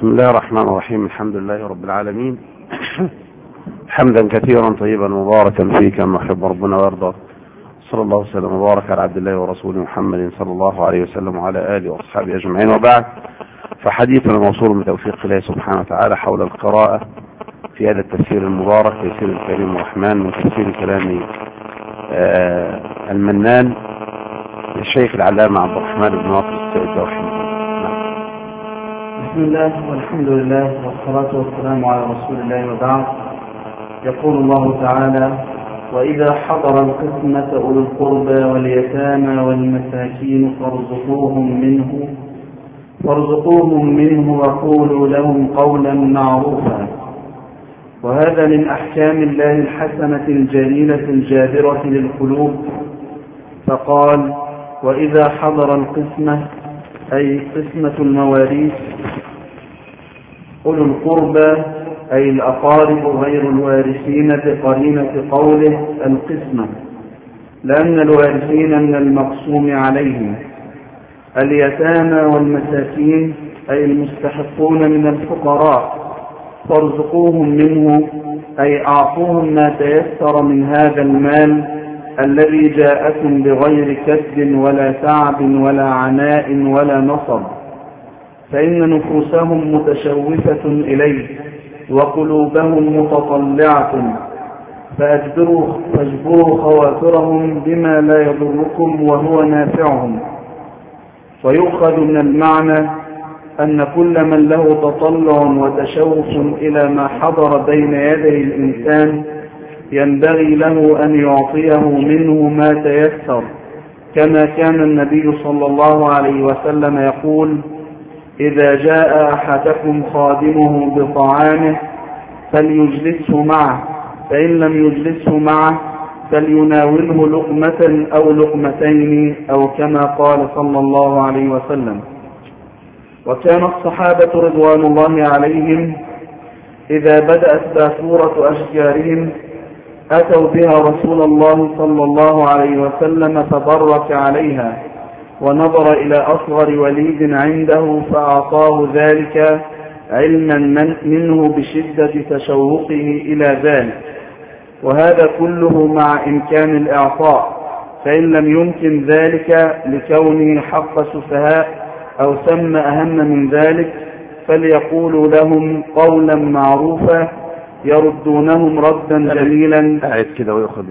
بسم الله الرحمن الرحيم. الحمد لله رب العالمين، حمدا كثيرا طيبا مباركا فيه كما يحب ربنا ويرضى. صلى الله وسلم وبارك على عبد الله ورسوله محمد صلى الله عليه وسلم وعلى آله وأصحابه أجمعين، وبعد، فحديثنا موصول بتوفيق الله سبحانه وتعالى حول القراءة في هذا التفسير المبارك، تفسير الكريم الرحمن من تفسير كلام المنان للشيخ العلامة عبد الرحمن بن ناصر السعدي رحمه الله. بسم الله والحمد لله والصلاة والسلام على رسول الله، وبعد. يقول الله تعالى: وإذا حضر القسمة أولو القربى واليتامى والمساكين فارزقوهم منه وقولوا لهم قولا معروفا. وهذا من أحكام الله الحسنة الجليلة الجابرة للقلوب. فقال: وإذا حضر القسمة، أي قسمة المواريث، أولو القربى أي الأقارب غير الوارثين بقرينة قوله القسمة، لأن الوارثين من المقسوم عليهم. اليتامى والمساكين أي المستحقون من الفقراء، فارزقوهم منه أي أعطوهم ما تيسر من هذا المال الذي جاءكم بغير كسب ولا تعب ولا عناء ولا نصب، فإن نفوسهم متشوفة إليه وقلوبهم متطلعة، فاجبروا خواطرهم بما لا يضركم وهو نافعهم. ويؤخذ من المعنى أن كل من له تطلع وتشوف إلى ما حضر بين يدي الإنسان ينبغي له أن يعطيه منه ما تيسر، كما كان النبي صلى الله عليه وسلم يقول: إذا جاء أحدكم خادمه بطعامه فليجلسه معه، فإن لم يجلسه معه فليناوله لقمة أو لقمتين، أو كما قال صلى الله عليه وسلم. وكان الصحابة رضوان الله عليهم إذا بدأت باكورة أشجارهم أتوا بها رسول الله صلى الله عليه وسلم فبرك عليها، ونظر إلى أصغر وليد عنده فأعطاه ذلك، علما منه بشدة تشوقه إلى ذلك. وهذا كله مع إمكان الإعطاء، فإن لم يمكن ذلك لكونه حق سفهاء أو ثم أهم من ذلك، فليقولوا لهم قولا معروفا يردونهم ردا جميلا. أعد كده: ويؤخذ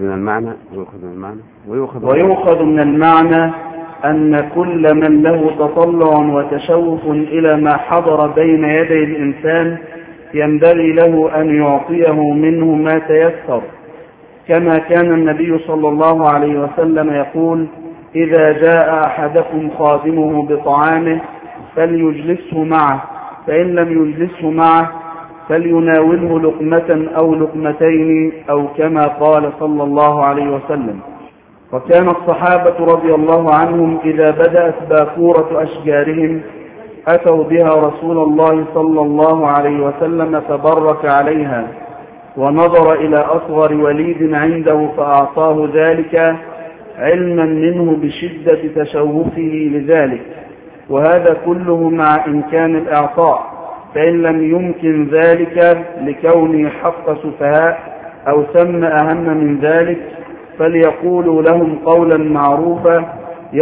من المعنى أن كل من له تطلع وتشوف إلى ما حضر بين يدي الإنسان ينبغي له أن يعطيه منه ما تيسر، كما كان النبي صلى الله عليه وسلم يقول: إذا جاء أحدكم خادمه بطعامه فليجلسه معه، فإن لم يجلسه معه فليناوله لقمة أو لقمتين، أو كما قال صلى الله عليه وسلم. وكان الصحابة رضي الله عنهم إذا بدأت باكورة أشجارهم أتوا بها رسول الله صلى الله عليه وسلم فبرك عليها، ونظر إلى أصغر وليد عنده فأعطاه ذلك، علما منه بشدة تشوفه لذلك. وهذا كله مع إمكان الإعطاء، فإن لم يمكن ذلك لكونه حق سفهاء أو ثم أهم من ذلك، فليقولوا لهم قولا معروفا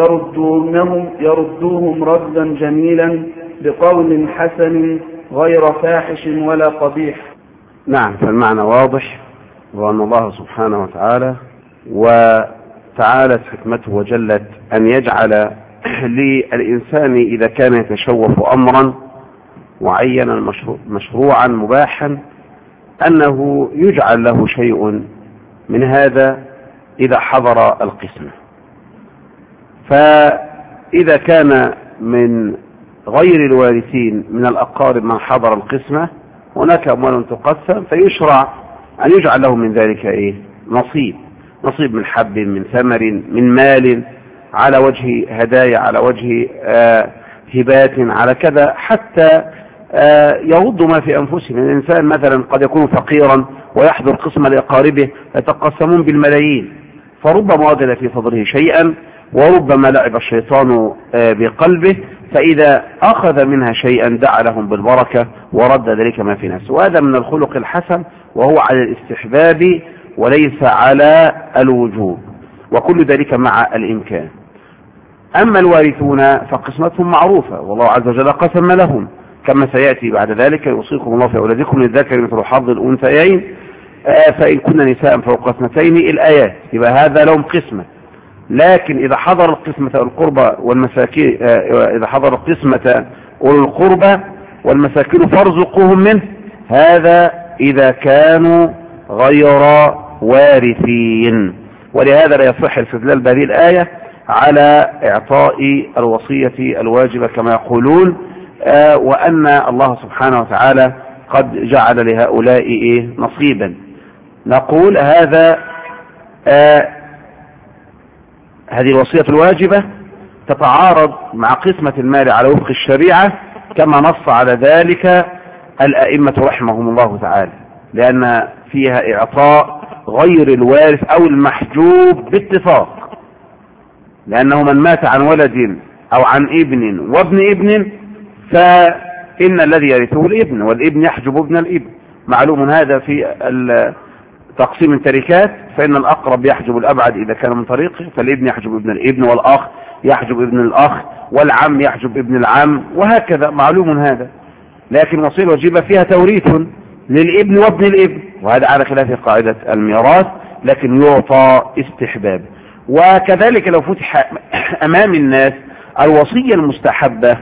يردوهم ردا جميلا بقول حسن غير فاحش ولا قبيح. نعم، فالمعنى واضح، وأن الله سبحانه وتعالى وتعالت حكمته وجلت أن يجعل للإنسان إذا كان يتشوف أمرا معينا مشروعا مباحا أنه يجعل له شيء من هذا إذا حضر القسمة. فإذا كان من غير الوارثين من الأقارب من حضر القسمة هناك أموال تقسم، فيشرع أن يجعل له من ذلك نصيب من حب، من ثمر، من مال، على وجه هدايا، على وجه هبات، على كذا، حتى يغض ما في أنفسهم. الإنسان مثلا قد يكون فقيرا ويحضر قسمة لأقاربه يتقسمون بالملايين، فربما وجد في صدره شيئا، وربما لعب الشيطان بقلبه، فإذا أخذ منها شيئا دعا لهم بالبركة ورد ذلك ما في نفسه. وهذا من الخلق الحسن، وهو على الاستحباب وليس على الوجوب، وكل ذلك مع الإمكان. أما الوارثون فقسمتهم معروفة، والله عز وجل قسم لهم كما سيأتي بعد ذلك: يوصيكم الله في أولادكم للذكر مثل حظ الأنثيين فإن كن نساء فوق اثنتين، الآيات. يبقى هذا لهم قسمة. لكن إذا حضر القسمة القربى والمساكين، إذا حضر القسمة أولو القربى والمساكين فارزقوهم منه، هذا إذا كانوا غير وارثين. ولهذا لا يصح الاستدلال بهذه الآية على إعطاء الوصية الواجبة كما يقولون، وأن الله سبحانه وتعالى قد جعل لهؤلاء نصيبا. نقول هذه الوصية الواجبة تتعارض مع قسمة المال على وفق الشريعة كما نص على ذلك الأئمة رحمهم الله تعالى، لأن فيها إعطاء غير الوارث أو المحجوب باتفاق، لأنه من مات عن ولد أو عن ابن وابن ابن فإن الذي يرثه الابن، والابن يحجب ابن الابن. معلوم هذا في تقسيم التركات، فإن الأقرب يحجب الأبعد إذا كان من طريقه، فالابن يحجب ابن الابن، والأخ يحجب ابن الأخ، والعم يحجب ابن العم، وهكذا. معلوم هذا. لكن وصية الواجبة فيها توريث للابن وابن الابن، وهذا على خلاف قاعدة الميراث، لكن يعطى استحباب. وكذلك لو فتح أمام الناس الوصية المستحبة،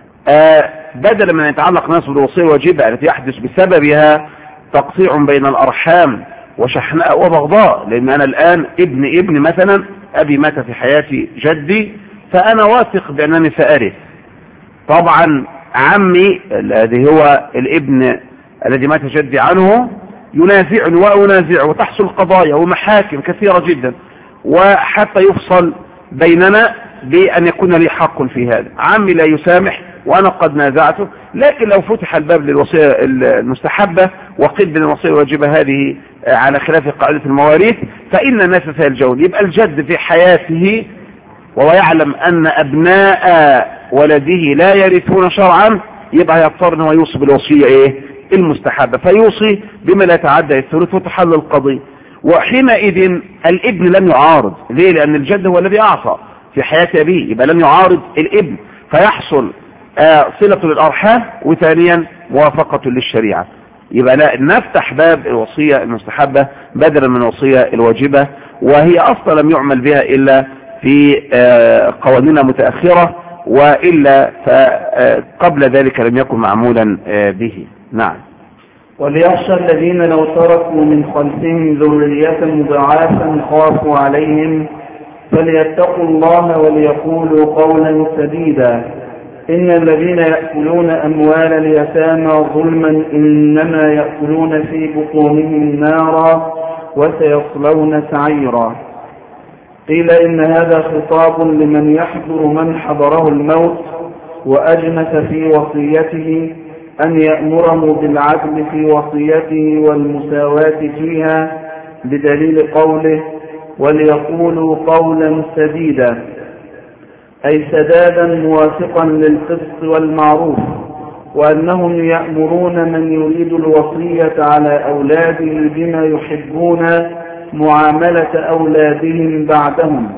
بدلا من أن يتعلق الناس بالوصية الواجبة التي يحدث بسببها تقطيع بين الأرحام وشحناء وبغضاء، لأن أنا الآن ابن مثلا، أبي مات في حياة جدي، فأنا واثق بأنني سأرث. طبعا عمي الذي هو الابن الذي مات جدي عنه ينازعني وأنازعه، وتحصل قضايا ومحاكم كثيرة جدا، وحتى يفصل بيننا بأن يكون لي حق في هذا. عمي لا يسامح وأنا قد نازعته. لكن لو فتح الباب للوصية المستحبة وقيل بين الوصية الواجبة هذه على خلاف قاعدة المواريث، فإن الناس سيلجون. يبقى الجد في حياته وهو يعلم أن أبناء ولده لا يرثون شرعا، يبقى يضطر أنه يوصي بالوصية المستحبة، فيوصي بما لا يتعدى الثلث وتحل القضية. وحينئذ الابن لم يعارض. ليه؟ لأن الجد هو الذي أعطى في حياة أبيه، يبقى لم يعارض الابن، فيحصل صلة للأرحام، وثانيا موافقة للشريعة. يبقى لا نفتح باب الوصية المستحبة بدلا من الوصية الواجبة، وهي أصلا لم يعمل بها إلا في قوانين متأخرة، وإلا فقبل ذلك لم يكن معمولا به. نعم. وليخشى الذين لو تركوا من خلفهم ذرية مضاعفا خافوا عليهم فليتقوا الله وليقولوا قولا سديدا. إن الذين يأكلون أموال اليتامى ظلما إنما يأكلون في بطونهم نارا وسيصلون سعيرا. قيل إن هذا خطاب لمن يحضر من حضره الموت وأجنس في وصيته أن يأمره بالعدل في وصيته والمساواة فيها، بدليل قوله وليقولوا قولا سديدا، أي سدادا موافقا للقسط والمعروف، وأنهم يأمرون من يريد الوصية على أولاده بما يحبون معاملة أولادهم بعدهم.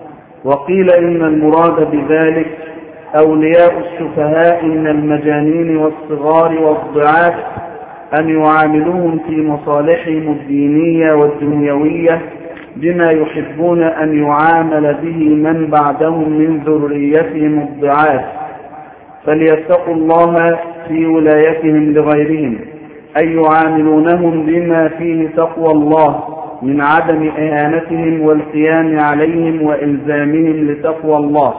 وقيل إن المراد بذلك أولياء السفهاء من المجانين والصغار والضعاف، أن يعاملوهم في مصالحهم الدينية والدنيوية بما يحبون أن يعامل به من بعدهم من ذريتهم الضعاف، فليتقوا الله في ولايتهم لغيرهم، أي يعاملونهم بما فيه تقوى الله من عدم إهانتهم والقيام عليهم وإلزامهم لتقوى الله.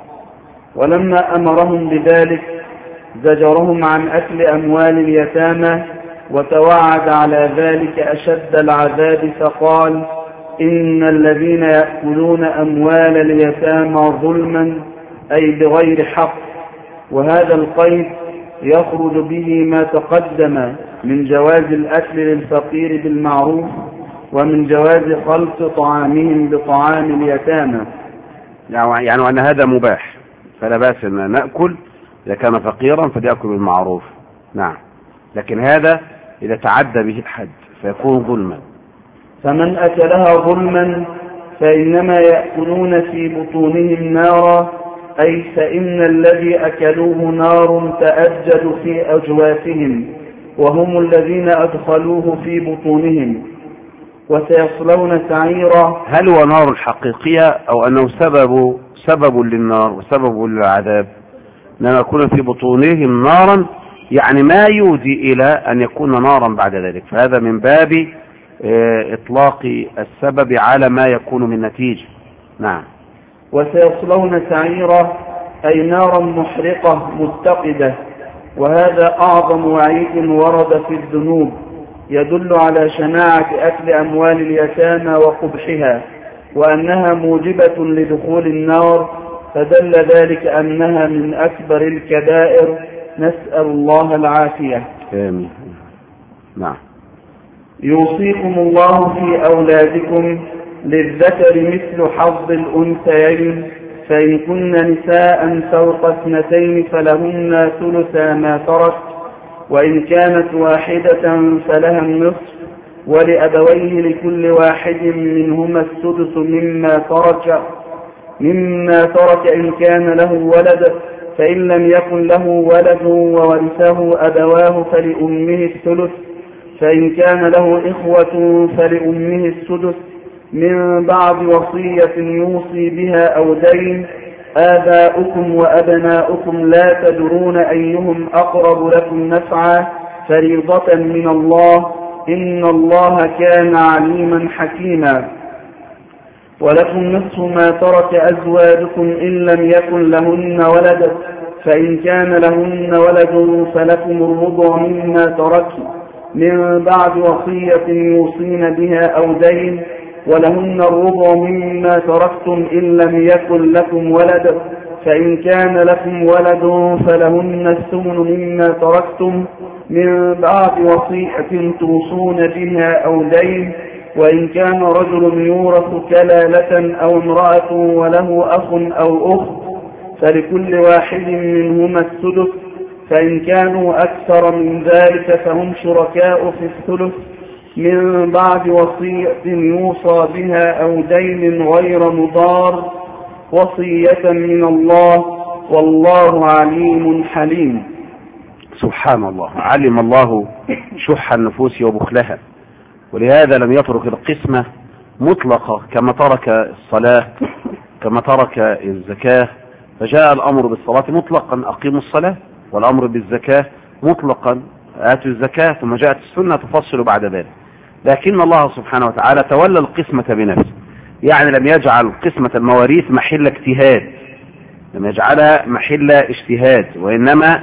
ولما أمرهم بذلك زجرهم عن أكل أموال اليتامى، وتوعد على ذلك أشد العذاب، فقال إن الذين يأكلون أموال اليتامى ظلما أي بغير حق. وهذا القيد يخرج به ما تقدم من جواز الأكل للفقير بالمعروف، ومن جواز خلط طعامهم بطعام اليتامى، يعني أن هذا مباح، فلا بأس أن نأكل إذا كان فقيرا فليأكل بالمعروف. نعم. لكن هذا إذا تعدى به الحد فيكون ظلما. فمن أكلها ظلما فإنما يأكلون في بطونهم نارا، أي فإن الذي أكلوه نار تأجج في أجوافهم وهم الذين أدخلوه في بطونهم وسيصلون سعيرا. هل هو نار حقيقية أو أنه سبب للنار وسبب للعذاب؟ إنما يكون في بطونهم نارا يعني ما يودي إلى أن يكون نارا بعد ذلك، فهذا من باب إطلاق السبب على ما يكون من نتيجة. نعم. وسيصلون سعيرا أي نارا محرقة متقدة، وهذا أعظم وعيد ورد في الذنوب يدل على شناعة أكل أموال اليتامى وقبحها وأنها موجبة لدخول النار، فدل ذلك أنها من أكبر الكبائر، نسأل الله العافية. آمين. نعم. يوصيكم الله في أولادكم للذكر مثل حظ الأنثيين، فإن كن نساء فوق 2 فلهن ثلثا ما ترك، وإن كانت واحدة فلها النصف، ولأبويه لكل واحد منهما السدس مما ترك إن كان له ولد، فإن لم يكن له ولد وورثه أبواه فلأمه الثلث، فإن كان له إخوة فلأمه السدس من بعد وصية يوصي بها أو دين. آباؤكم وأبناؤكم لا تدرون أيهم أقرب لكم نفعا، فريضة من الله، إن الله كان عليما حكيما. ولكم نصف ما ترك أزواجكم إن لم يكن لهن ولد، فإن كان لهن ولد فلكم الربع مما تركن من بعد وصية يوصين بها أو دين، ولهن الربع مما تركتم إن لم يكن لكم ولد، فإن كان لكم ولد فلهن الثمن مما تركتم من بعد وصية توصون بها أو دين، وإن كان رجل يورث كلالة أو امرأة وله أخ أو أخت فلكل واحد منهما السدس، فإن كانوا أكثر من ذلك فهم شركاء في الثلث من بعد وصية يوصى بها أو دين غير مضار، وصية من الله، والله عليم حليم. سبحان الله، علم الله شح النفوس وبخلها، ولهذا لم يترك القسمة مطلقة كما ترك الصلاة كما ترك الزكاة، فجاء الأمر بالصلاة مطلقا أقيموا الصلاة، والأمر بالزكاة مطلقا آتوا الزكاة، ثم جاءت السنة تفصل بعد ذلك. لكن الله سبحانه وتعالى تولى القسمة بنفسه، يعني لم يجعل قسمة المواريث محل اجتهاد، لم يجعلها محل اجتهاد، وإنما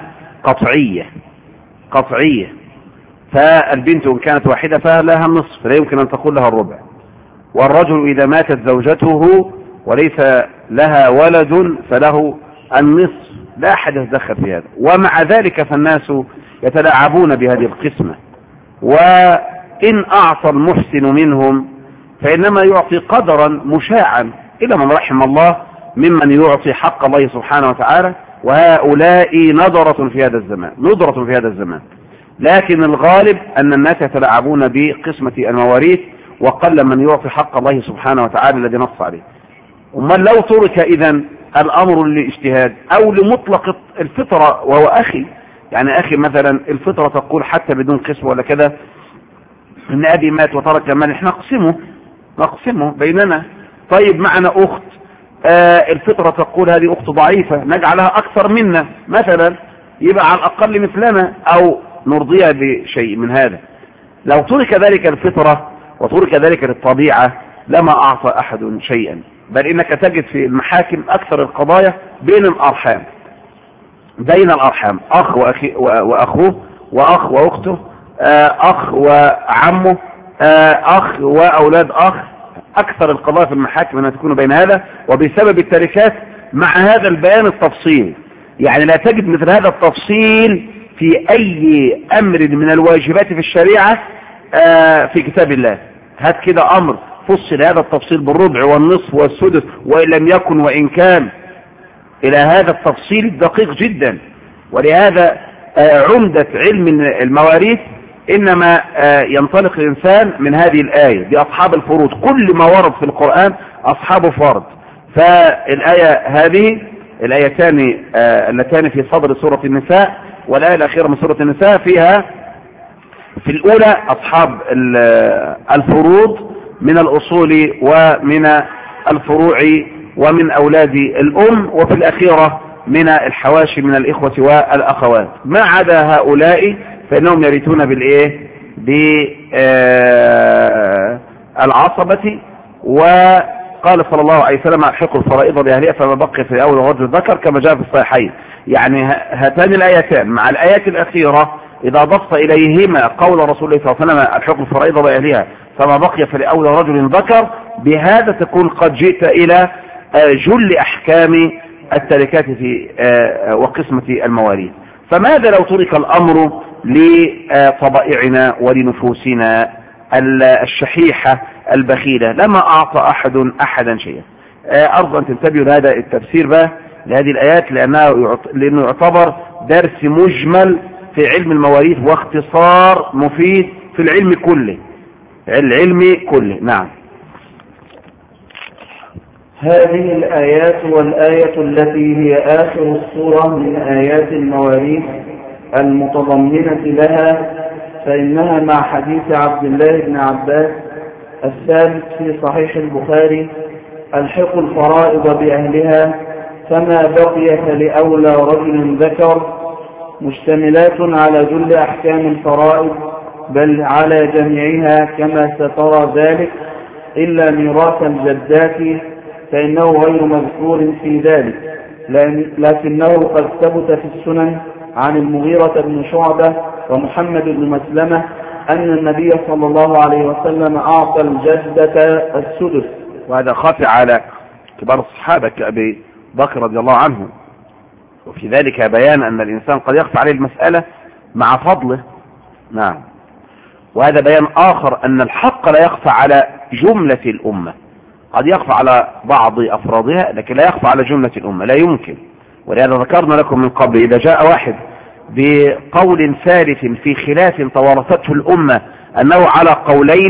قطعية. فالبنت إن كانت واحدة فلها النصف، فلا يمكن أن تقول لها الربع. والرجل إذا ماتت زوجته وليس لها ولد فله النصف، لا أحد يتدخل في هذا. ومع ذلك فالناس يتلاعبون بهذه القسمة، وإن أعطى المحسن منهم فإنما يعطي قدرا مشاعا إلى من رحم الله ممن يعطي حق الله سبحانه وتعالى، وهؤلاء ندرة في هذا الزمان. لكن الغالب أن الناس يتلاعبون بقسمة المواريث، وقل من يعطي حق الله سبحانه وتعالى الذي نص عليه. ومن لو ترك إذن الأمر للاجتهاد أو لمطلق الفطرة، وهو أخي، يعني أخي مثلا الفطرة تقول حتى بدون قسم ولا كذا إن أبي مات وترك مال، احنا نقسمه بيننا. طيب معنا أخت، الفطرة تقول هذه أخت ضعيفة نجعلها أكثر منا مثلا، يبقى على الأقل مثلنا أو نرضيها بشيء من هذا. لو ترك ذلك الفطرة وترك ذلك الطبيعة لما أعطى أحد شيئا، بل إنك تجد في المحاكم أكثر القضايا بين الأرحام، أخ وأخوه، وأخ وأخته، أخ وعمه، أخ وأولاد أخ، أكثر القضايا في المحاكم أنها تكون بين هذا، وبسبب التركات مع هذا البيان التفصيل. يعني لا تجد مثل هذا التفصيل في أي أمر من الواجبات في الشريعة في كتاب الله. هات كده أمر فصل هذا التفصيل بالربع والنصف والسدس وإن لم يكن وإن كان، إلى هذا التفصيل الدقيق جدا. ولهذا عمدة علم المواريث إنما ينطلق الإنسان من هذه الآية. دي أصحاب الفروض، كل ما ورد في القرآن أصحاب فرض. فالآية هذه الآيتان اللتان في صدر سورة النساء والآية الأخيرة من سورة النساء فيها في الأولى أصحاب الفروض من الأصول ومن الفروع ومن أولاد الأم، وفي الأخيرة من الحواشي من الإخوة والأخوات. ما عدا هؤلاء فإنهم يرثون بالإيه؟ بالعصبة. وقال صلى الله عليه وسلم ألحقوا الفرائض بأهلها فما بقي في أول رجل ذكر، كما جاء في الصحيحين. يعني هاتان الآيتان مع الآيات الأخيرة إذا ضفت إليهما قول رسول الله صلى الله عليه وسلم ألحقوا الفرائض بأهلها فما بقي فلأول رجل ذكر، بهذا تكون قد جئت إلى جل أحكام التركات في وقسمة المواريث. فماذا لو ترك الأمر لطبائعنا ولنفوسنا الشحيحة البخيلة؟ لما أعطى أحدا شيئا. أرجو أن تنتبهوا لهذا التفسير بقى لهذه الآيات، لأنه يعتبر درس مجمل في علم المواريث واختصار مفيد في العلم كله. نعم. هذه الآيات والآية التي هي آخر السورة من آيات المواريث المتضمنة لها، فإنها مع حديث عبد الله بن عباس الثابت في صحيح البخاري: ألحقوا الفرائض بأهلها فما بقي فلأولى رجل ذكر، مشتملات على جل أحكام الفرائض بل على جميعها كما سترى ذلك، إلا ميراث الجدات فإنه غير مذكور في ذلك، لكنه قد ثبت في السنن عن المغيرة بن شعبة ومحمد بن مسلمة أن النبي صلى الله عليه وسلم أعطى الجدة السدس. وهذا خاطئ على كبار الصحابة كأبي بكر رضي الله عنه، وفي ذلك بيان أن الإنسان قد يخفى عليه المسألة مع فضله. نعم. وهذا بيان آخر أن الحق لا يخفى على جملة الأمة، قد يخفى على بعض أفرادها لكن لا يخفى على جملة الأمة، لا يمكن. ولهذا ذكرنا لكم من قبل إذا جاء واحد بقول ثالث في خلاف توارثته الأمة أنه على قولين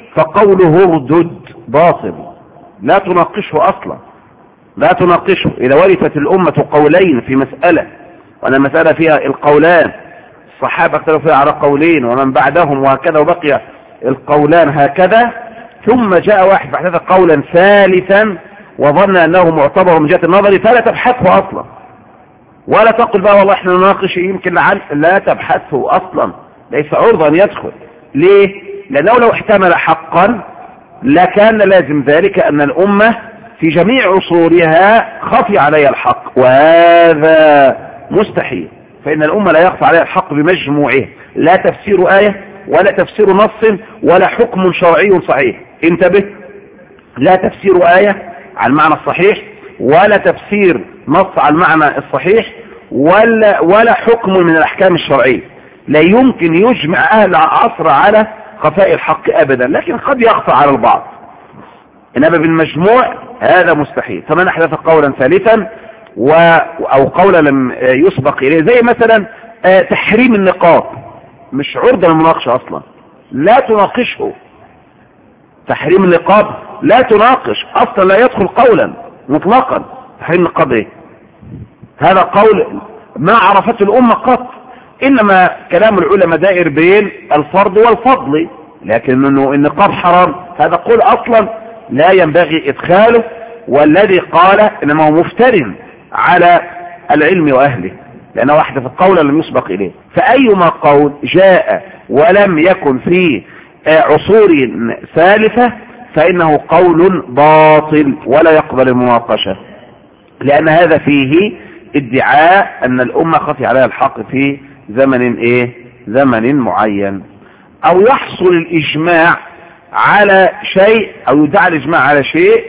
فقوله ردد باطل، لا تناقشه أصلا، لا تناقشه. إذا ورثت الأمة قولين في مسألة وأن المسألة فيها القولان الصحابة اختلفوا فيها على قولين ومن بعدهم وهكذا وبقي القولان هكذا، ثم جاء واحد فاحدث قولا ثالثا وظن أنه معتبر من جهة النظر، فلا تبحثه أصلا ولا تقل بقى والله احنا نناقش يمكن لعل، لا تبحثه أصلا، ليس عرضا يدخل. ليه؟ لأنه لو احتمل حقا لكان لازم ذلك أن الأمة في جميع عصورها خفي عليها الحق، وهذا مستحيل. فإن الأمة لا يخفى عليها الحق بمجموعه، لا تفسير آية ولا تفسير نص ولا حكم شرعي صحيح. انتبه، لا تفسير آية على المعنى الصحيح ولا تفسير نص على المعنى الصحيح ولا حكم من الأحكام الشرعية. لا يمكن يجمع أهل عصر على خفاء الحق أبدا، لكن قد يخفى على البعض، إنما بالمجموع هذا مستحيل. فمن أحدث قولا ثالثا أو قولا لم يسبق إليه، زي مثلا تحريم النقاب، مش عرضة للمناقشة أصلا، لا تناقشه. تحريم النقاب لا تناقش أصلا، لا يدخل قولا مطلقا. تحريم النقاب إيه؟ هذا قول ما عرفته الأمة قط، إنما كلام العلماء دائر بين الفرض والفضل، لكن إنه النقاب حرام هذا قول أصلا لا ينبغي إدخاله، والذي قال إنما هو مفتر على العلم وأهله، لأنه واحدة في القول لم يسبق إليه. فأيما قول جاء ولم يكن في عصور ثالثة فإنه قول باطل ولا يقبل المناقشة، لأن هذا فيه ادعاء أن الأمة خفي عليها الحق في زمن معين، أو يحصل الإجماع على شيء أو يدعى الإجماع على شيء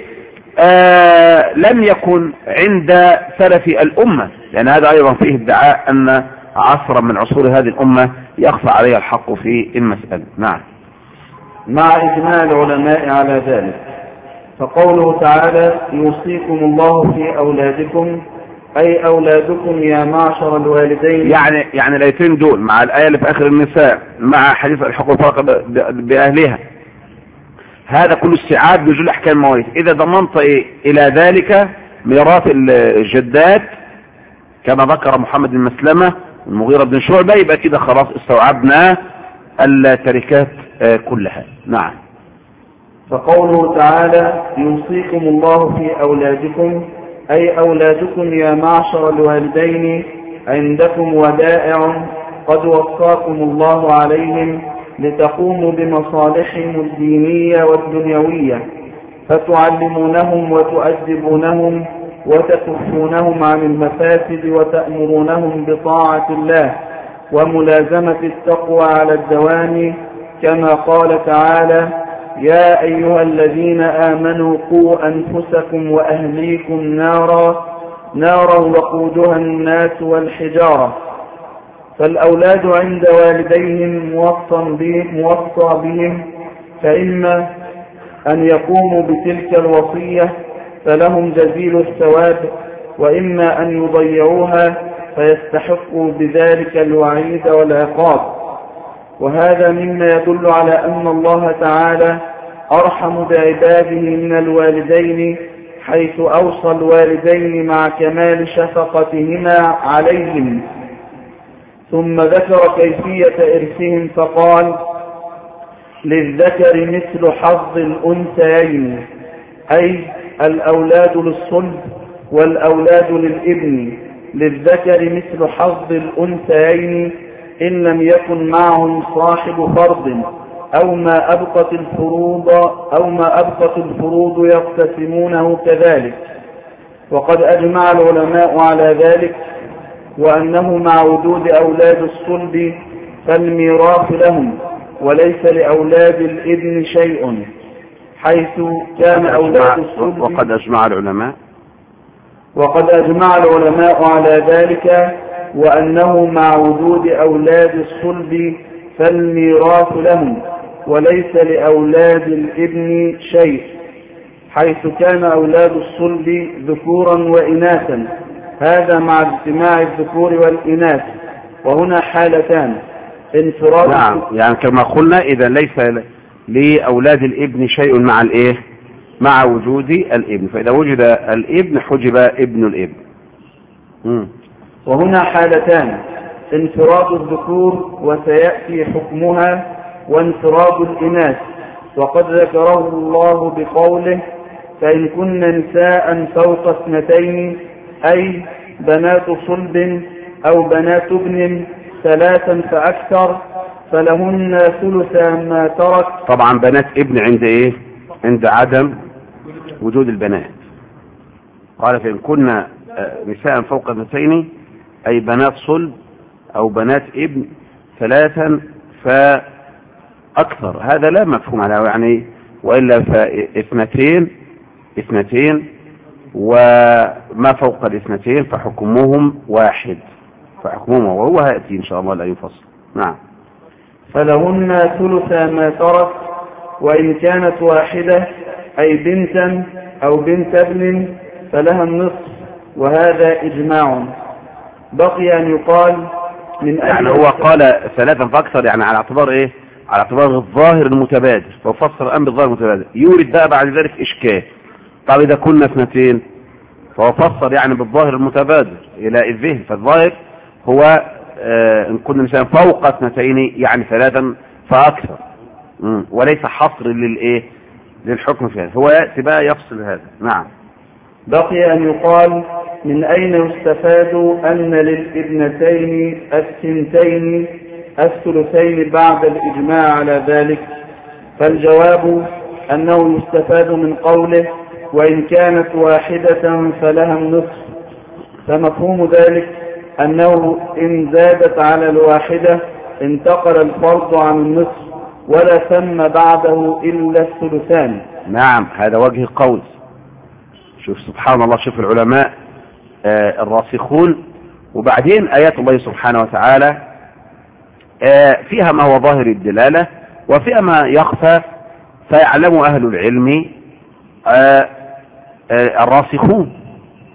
لم يكن عند سلف الأمة، لأن هذا أيضا فيه ادعاء أن عصرا من عصور هذه الأمة يخفى عليها الحق في المسألة. نعم. مع إجماع العلماء على ذلك. فقوله تعالى: يوصيكم الله في أولادكم، أي أولادكم يا معشر الوالدين. يعني الآيتين دول مع الآية اللي في آخر النساء مع حديث الحقوق الفرق بأهلها، هذا كله استيعاب نزول أحكام المواريث. إذا ضمنت إلى ذلك ميراث الجدات كما ذكر محمد بن مسلمة المغيرة بن شعبة، يبقى كده خلاص استوعبنا التركات كلها. نعم. فقوله تعالى يوصيكم الله في أولادكم أي أولادكم يا معشر الوالدين عندكم ودائع قد وصاكم الله عليهم لتقوموا بمصالحهم الدينية والدنيوية، فتعلمونهم وتؤدبونهم وتكفونهم عن المفاسد وتأمرونهم بطاعة الله وملازمة التقوى على الدوام، كما قال تعالى يا أيها الذين آمنوا قوا أنفسكم وأهليكم نارا وقودها الناس والحجارة. فالأولاد عند والديهم موصى بهم، فإما أن يقوموا بتلك الوصية فلهم جزيل الثواب، وإما أن يضيعوها فيستحقوا بذلك الوعيد والعقاب. وهذا مما يدل على أن الله تعالى أرحم بعباده من الوالدين، حيث أوصى الوالدين مع كمال شفقتهما عليهم. ثم ذكر كيفية إرثهم فقال للذكر مثل حظ الأنثيين، أي الأولاد للصلب والأولاد للابن. للذكر مثل حظ الأنثيين إن لم يكن معهم صاحب فرض أو ما أبقت الفروض يقتسمونه كذلك. وقد أجمع العلماء على ذلك، وأنه مع وجود أولاد الصلب فالميراث لهم وليس لأولاد الابن شيء، حيث كان أولاد الصلب. وقد أجمع العلماء على ذلك، وأنه مع وجود أولاد الصلب فالميراث لهم وليس لأولاد الابن شيء، حيث كان أولاد الصلب ذكورا وإناثا، هذا مع اجتماع الذكور والإناث. وهنا حالتان: انفراد. نعم، يعني كما قلنا إذا ليس لأولاد الابن شيء مع الإيه؟ مع وجود الابن، فإذا وجد الابن حجب ابن الابن. وهنا حالتان: انفراد الذكور وسيأتي حكمها، وانفراد الإناث، وقد ذكره الله بقوله فإن كن نساء فوق 2 أي بنات صلب أو بنات ابن 3 فأكثر فلهن ثلث ما ترك. طبعا بنات ابن عند ايه؟ عند عدم وجود البنات. قال فإن كنا نساء فوق 2 أي بنات صلب أو بنات ابن 3 فأكثر، هذا لا مفهوم له يعني، وإلا فاثنتين وما فوق 2 فحكمهم واحد، فحكمهم وهو هيأتي إن شاء الله لا ينفصل. نعم. فلهن ثلث ما ترك، وإن كانت واحدة أي بنتا أو بنت ابن فلها النصف، وهذا إجماع. بقي أن يقال من يعني هو قال 3 فأكثر، يعني على اعتبار إيه؟ على اعتبار الظاهر المتبادر، ففسر الأمر بالظاهر المتبادر. يورد بقى بعد ذلك إشكال، طب إذا كنا 2 فهو فسر يعني بالظاهر المتبادر إلى الذهن، فالظاهر هو إن كنا مثلا فوق 2 يعني 3 فأكثر، وليس حصر للإيه؟ للحكم في هذا، هو يأتي بقى يفصل هذا. نعم. بقي أن يقال من أين يستفاد أن للابنتين 2 الثلثين بعد الإجماع على ذلك؟ فالجواب أنه يستفاد من قوله وإن كانت واحدة فلها النصف، فمفهوم ذلك أنه إن زادت على الواحدة انتقل الفرض عن النصف ولا ثم بعده إلا الثلثان. نعم، هذا وجه قول. شوف سبحان الله، شوف العلماء الراسخون، وبعدين آيات الله سبحانه وتعالى فيها ما هو ظاهر الدلالة وفيها ما يخفى، فيعلم أهل العلم الراسخون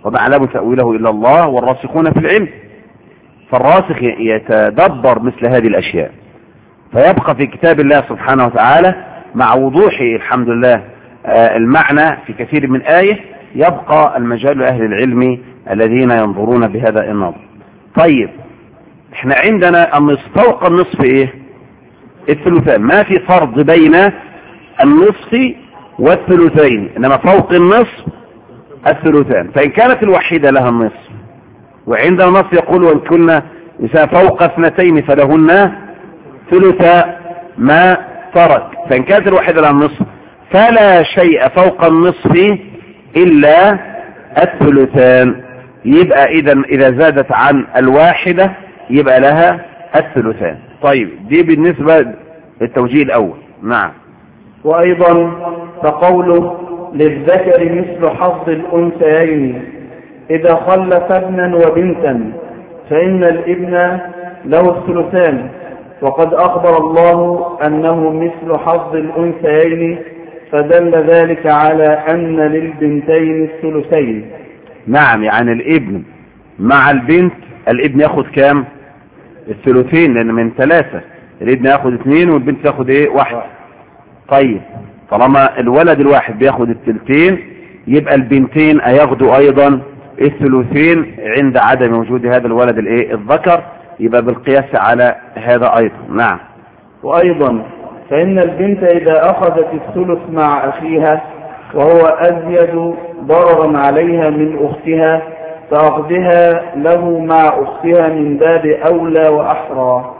وما يعلم تأويله إلا الله والراسخون في العلم. فالراسخ يتدبر مثل هذه الأشياء، فيبقى في كتاب الله سبحانه وتعالى مع وضوح الحمد لله المعنى في كثير من آية، يبقى المجال لأهل العلم الذين ينظرون بهذا النظر. طيب احنا عندنا النصف، فوق النصف ايه؟ الثلثان. ما في فرض بين النصف والثلثين، انما فوق النصف الثلثان. فان كانت الوحيدة لها النصف، وعندنا نص يقول وان كنا نساء فوق اثنتين فلهن ثلثا ما ترك، فان كانت الوحيدة لها النصف فلا شيء فوق النصف الا الثلثان. يبقى اذا زادت عن الواحدة يبقى لها الثلثان. طيب دي بالنسبة للتوجيه الاول. نعم. وايضا فقوله للذكر مثل حظ الانثيين اذا خلف ابنا وبنتا فان الابن له الثلثان، وقد اخبر الله انه مثل حظ الانثيين فدل ذلك على ان للبنتين الثلثين. نعم، يعني الابن مع البنت، الابن ياخد كام؟ الثلثين، لان من 3 الابن ياخد 2 والبنت تاخد ايه؟ 1. طيب طالما الولد الواحد بياخد الثلثين يبقى البنتين هياخدوا ايضا الثلثين عند عدم وجود هذا الولد الايه؟ الذكر، يبقى بالقياس على هذا ايضا. نعم. وايضا فان البنت اذا اخذت الثلث مع اخيها وهو ازيد ضررا عليها من اختها فاخذها له مع اختها من باب اولى واحرى.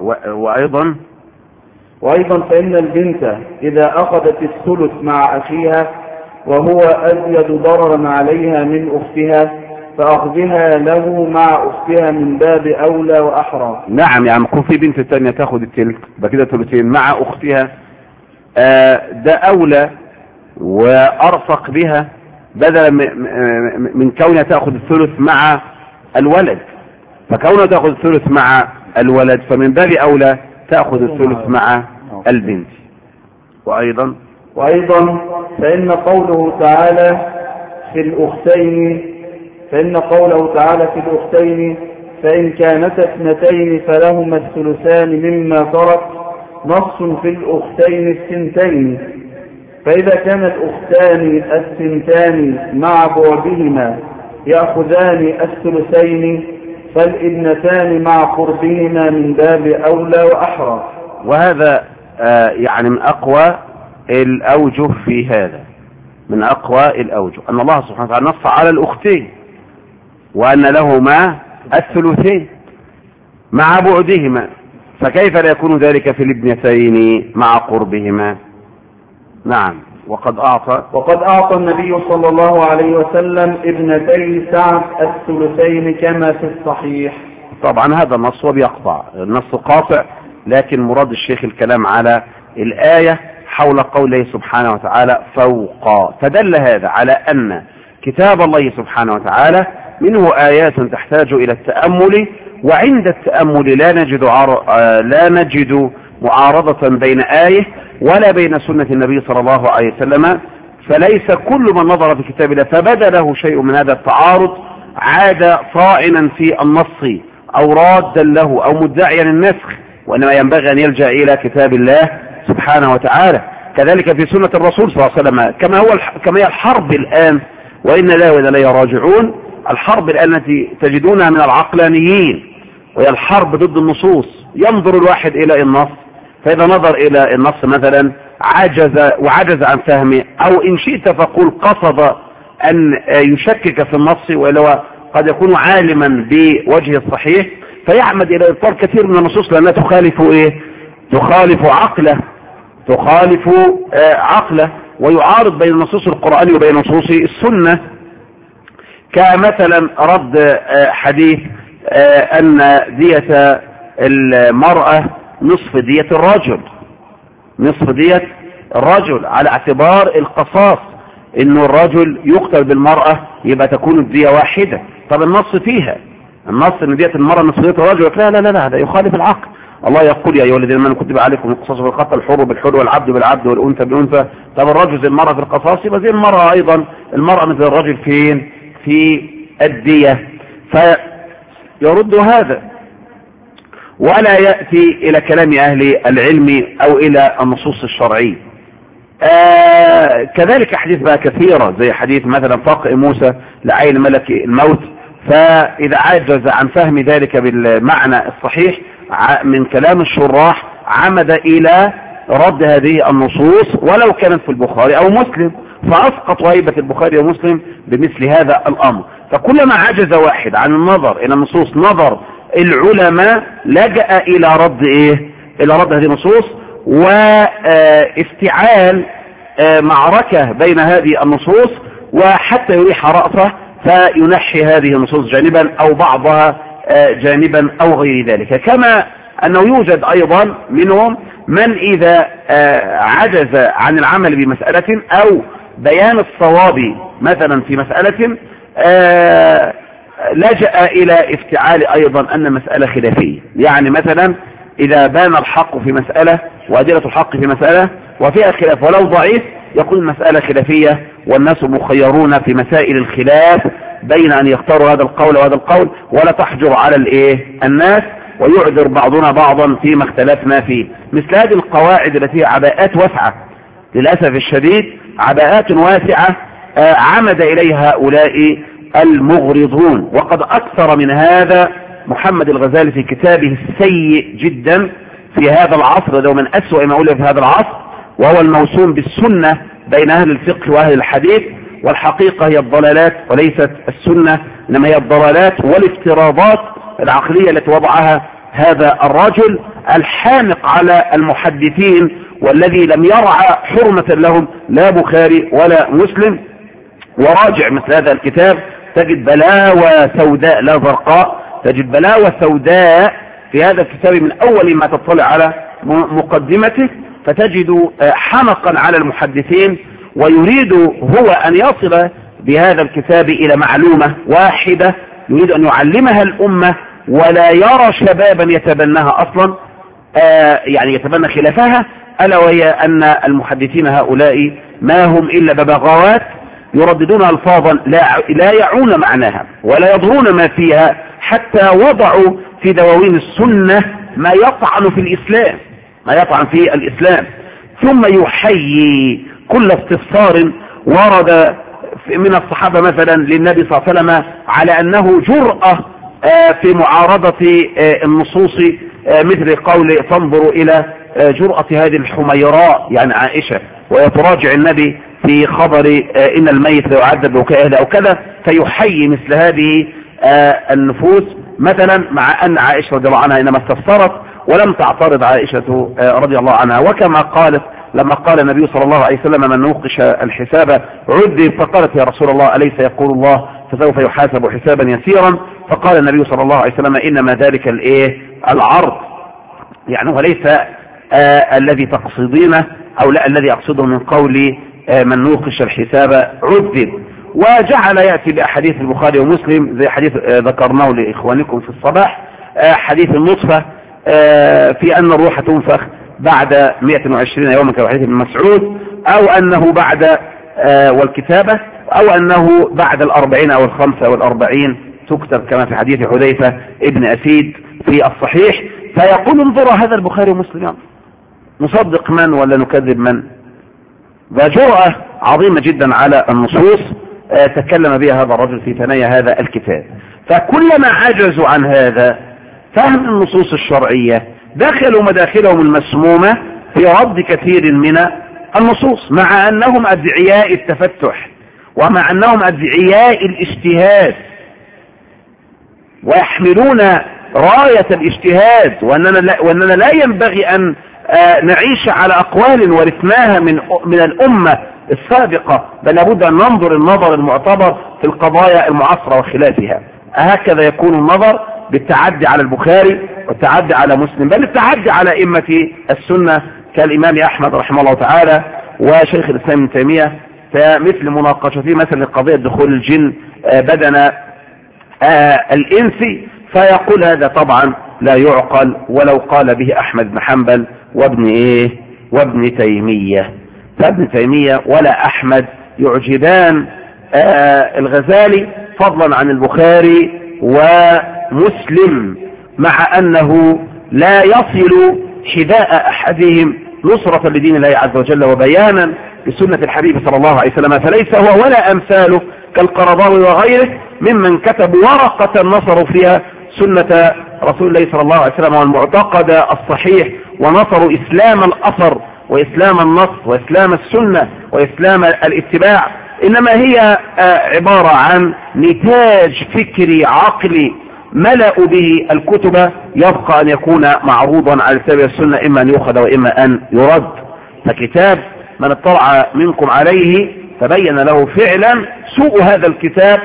وايضا فان البنت اذا اخذت الثلث مع اخيها وهو ازيد ضررا عليها من اختها فاخذها له مع اختها من باب اولى واحرى. نعم، يعني يكون في بنت ثانيه تاخد الثلث يبقى كده ثلثين مع اختها، ده اولى وارفق بها بدلا من كونها تاخذ الثلث مع الولد، فكونها تاخذ الثلث مع الولد فمن باب اولى تاخذ الثلث مع البنت. وايضا فان قوله تعالى في الاختين فان كانتا اثنتين فلهما الثلثان مما ترك نص في الاختين الثنتين، فاذا كان الاختان الثنتان مع بعدهما ياخذان الثلثين فالابنتان مع قربهما من باب اولى واحرى. وهذا يعني من اقوى الاوجه في هذا، من اقوى الاوجه ان الله سبحانه وتعالى نص على الاختين وان لهما الثلثين مع بعدهما، فكيف لا يكون ذلك في الابنتين مع قربهما؟ نعم. وقد اعطى النبي صلى الله عليه وسلم ابنتي سعد الثلثين كما في الصحيح. طبعا هذا النص وبيقطع، النص قاطع، لكن مراد الشيخ الكلام على الآية حول قوله سبحانه وتعالى فوق، فدل هذا على أن كتاب الله سبحانه وتعالى منه آيات تحتاج إلى التأمل، وعند التأمل لا نجد معارضة بين آية ولا بين سنة النبي صلى الله عليه وسلم، فليس كل من نظر في كتاب الله فبدا له شيء من هذا التعارض عاد طاعنا في النص أو رادا له أو مدعيا النسخ، وإنما ينبغي أن يلجأ إلى كتاب الله سبحانه وتعالى. كذلك في سنة الرسول صلى الله عليه وسلم، كما هي الحرب الآن وإن لا وإن لا راجعون، الحرب الآن التي تجدونها من العقلانيين وهي الحرب ضد النصوص. ينظر الواحد إلى النص، فإذا نظر إلى النص مثلا عجز عن فهمه، أو إن شئت فقل قصد أن يشكك في النص وإلا قد يكون عالما بوجه الصحيح، فيعمد إلى إبطال كثير من النصوص لأنها تخالف عقله ويعارض بين النصوص القرآني وبين نصوص السنة، كمثلا رد حديث أن دية المرأة نصف دية الرجل على اعتبار القصاص، انه الرجل يقتل بالمرأة يبقى تكون الدية واحدة. طب النص ان دية المرأة نصف دية الرجل، لا هذا يخالف العقل. الله يقول يا ايها الذين امنوا كتب عليكم القصاص في القتل، الحر بالحر والعبد بالعبد والانثى بالانثى. طب الرجل زي المرأة في القصاص، يبقى زي المرأة ايضا، المرأة مثل الرجل فين؟ في الدية، فيرد هذا ولا يأتي إلى كلام أهل العلم أو إلى النصوص الشرعية. كذلك حديث بقى كثيرة زي حديث مثلا فقع موسى لعين ملك الموت، فإذا عجز عن فهم ذلك بالمعنى الصحيح من كلام الشراح عمد إلى رد هذه النصوص ولو كانت في البخاري أو مسلم، فأسقط هيبة البخاري ومسلم بمثل هذا الأمر. فكلما عجز واحد عن النظر إلى النصوص نظر العلماء لجأ إلى رد إلى رد هذه النصوص وافتعال معركة بين هذه النصوص، وحتى يريح رأسه فينحي هذه النصوص جانبا أو بعضها جانبا أو غير ذلك. كما أنه يوجد أيضا منهم من إذا عجز عن العمل بمسألة أو بيان الصواب مثلا في مسألة لجأ إلى افتعال أيضا أن مسألة خلافية، يعني مثلا إذا بان الحق في مسألة وأدلة الحق في مسألة وفيها خلاف ولو ضعيف يقول المسألة خلافية والناس مخيرون في مسائل الخلاف بين أن يختاروا هذا القول وهذا القول، ولا تحجر على الناس ويعذر بعضنا بعضا فيما اختلفنا فيه. مثل هذه القواعد التي هي عباءات واسعة للأسف الشديد، عباءات واسعة عمد إليها هؤلاء المغرضون. وقد أكثر من هذا محمد الغزالي في كتابه السيء جدا في هذا العصر، وهو من أسوأ ما أولى في هذا العصر، وهو الموسوم بالسنة بين أهل الفقه وأهل الحديث. والحقيقة هي الضلالات وليست السنة، إنما هي الضلالات والافتراضات العقلية التي وضعها هذا الرجل الحانق على المحدثين، والذي لم يرعى حرمة لهم لا بخاري ولا مسلم. وراجع مثل هذا الكتاب تجد بلاوى سوداء لا زرقاء، تجد بلاوى سوداء في هذا الكتاب من أول ما تطلع على مقدمته، فتجد حنقا على المحدثين، ويريد هو أن يصل بهذا الكتاب إلى معلومة واحدة يريد أن يعلمها الأمة، ولا يرى شبابا يتبناها أصلا، يعني يتبنى خلافها، ألا وهي أن المحدثين هؤلاء ما هم إلا ببغاوات يرددون ألفاظا لا يعون معناها ولا يضرون ما فيها، حتى وضعوا في دواوين السنة ما يطعن في الإسلام، ما يطعن في الإسلام، ثم يحيي كل استفسار ورد من الصحابة مثلا للنبي صلى الله عليه وسلم على أنه جرأة في معارضة النصوص، مثل قول فانظروا إلى جرأة هذه الحميراء يعني عائشة، ويتراجع النبي في خبر إن الميت لا يعذب بكائه أو كذا، فيحيي مثل هذه النفوس مثلا، مع أن عائشة رضي الله عنها إنما استفسرت ولم تعترض عائشة رضي الله عنها. وكما قالت لما قال النبي صلى الله عليه وسلم من نوقش الحساب عذب، فقالت يا رسول الله أليس يقول الله فسوف يحاسب حسابا يسيرا؟ فقال النبي صلى الله عليه وسلم إنما ذلك العرض، يعني وليس الذي تقصدينه أو لا الذي أقصده من قول من نوقش الحساب عذب. وجعل يأتي بأحاديث البخاري ومسلم زي حديث ذكرناه لإخوانكم في الصباح، حديث النطفة في أن الروح تنفخ بعد 120 يوما كحديث ابن مسعود، أو أنه بعد والكتابة، أو أنه بعد 40 أو 45 تكتب كما في حديث حذيفة ابن أسيد في الصحيح. فيقول انظروا هذا البخاري ومسلم، يعني نصدق من ولا نكذب من؟ فجرأة عظيمة جدا على النصوص تكلم بها هذا الرجل في ثنايا هذا الكتاب. فكلما عجزوا عن هذا فهم النصوص الشرعية دخلوا مداخلهم المسمومة في رد كثير من النصوص، مع أنهم أدعياء التفتح ومع أنهم أدعياء الاجتهاد ويحملون راية الاجتهاد، وأننا لا ينبغي أن نعيش على أقوال ورثناها من الأمة السابقة، بل لابد أن ننظر النظر المعتبر في القضايا المعاصرة وخلافها. هكذا يكون النظر بالتعدي على البخاري والتعدي على مسلم، بل التعدي على أئمة السنة كالإمام أحمد رحمه الله تعالى وشيخ الإسلام ابن تيمية، فمثل مناقشته مثل قضية دخول الجن بدن الإنس، فيقول هذا طبعا لا يعقل ولو قال به أحمد بن حنبل وابن تيمية. فابن تيمية ولا أحمد يعجبان الغزالي فضلا عن البخاري ومسلم، مع أنه لا يصل حذاء أحدهم نصرة لدين الله عز وجل وبيانا لسنة الحبيب صلى الله عليه وسلم، فليس هو ولا أمثاله كالقرضاوي وغيره ممن كتبوا ورقة نصروا فيها سنة رسول الله صلى الله عليه وسلم والمعتقد الصحيح، ونصروا إسلام الأثر وإسلام النص وإسلام السنة وإسلام الاتباع. إنما هي عبارة عن نتاج فكري عقلي ملأوا به الكتب، يبقى أن يكون معروضا على الكتاب والسنة، إما أن يؤخذ وإما أن يرد. فكتاب من اطلع منكم عليه تبين له فعلا سوء هذا الكتاب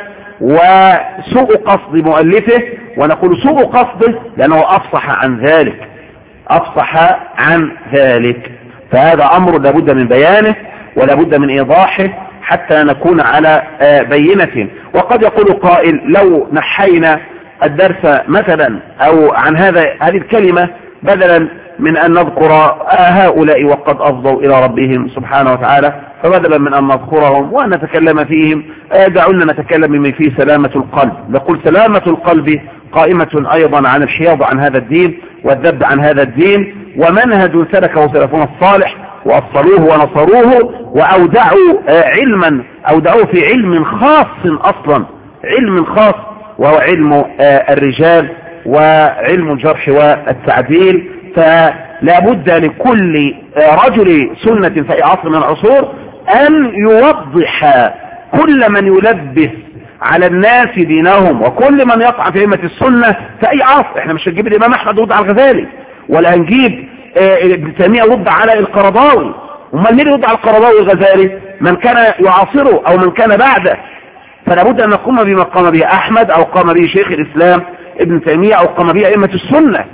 وسوء قصد مؤلفه، ونقول سوء قصده لأنه أفصح عن ذلك، أفصح عن ذلك. فهذا أمر لابد من بيانه ولابد من إيضاحه حتى نكون على بينة. وقد يقول قائل لو نحينا الدرس مثلا أو عن هذه الكلمة بدلا من أن نذكر هؤلاء وقد أفضوا إلى ربهم سبحانه وتعالى، فبدلا من أن نذكرهم وأن نتكلم فيهم دعونا نتكلم من فيه سلامة القلب. نقول سلامة القلب قائمة أيضا عن الحياض عن هذا الدين والذب عن هذا الدين، ومنهج سلكه سلفنا الصالح وأصلوه ونصروه وأودعوا علما أودعوه في علم خاص أصلا، علم خاص وهو علم الرجال وعلم الجرح والتعديل. فلا بد لكل رجل سنة في أي عصر من العصور أن يوضح كل من يلبس على الناس دينهم وكل من يقع في أئمة السنة في أي عصر. احنا مش هنجيب الإمام أحمد ضد على الغزالي، ولا هنجيب ابن تيمية ضد على القرضاوي. ومن مين ضد على القرضاوي والغزالي؟ من كان يعاصره أو من كان بعده. فلا بد أن نقوم بما قام به أحمد أو قام به شيخ الإسلام ابن تيمية أو قام به أئمة السنة.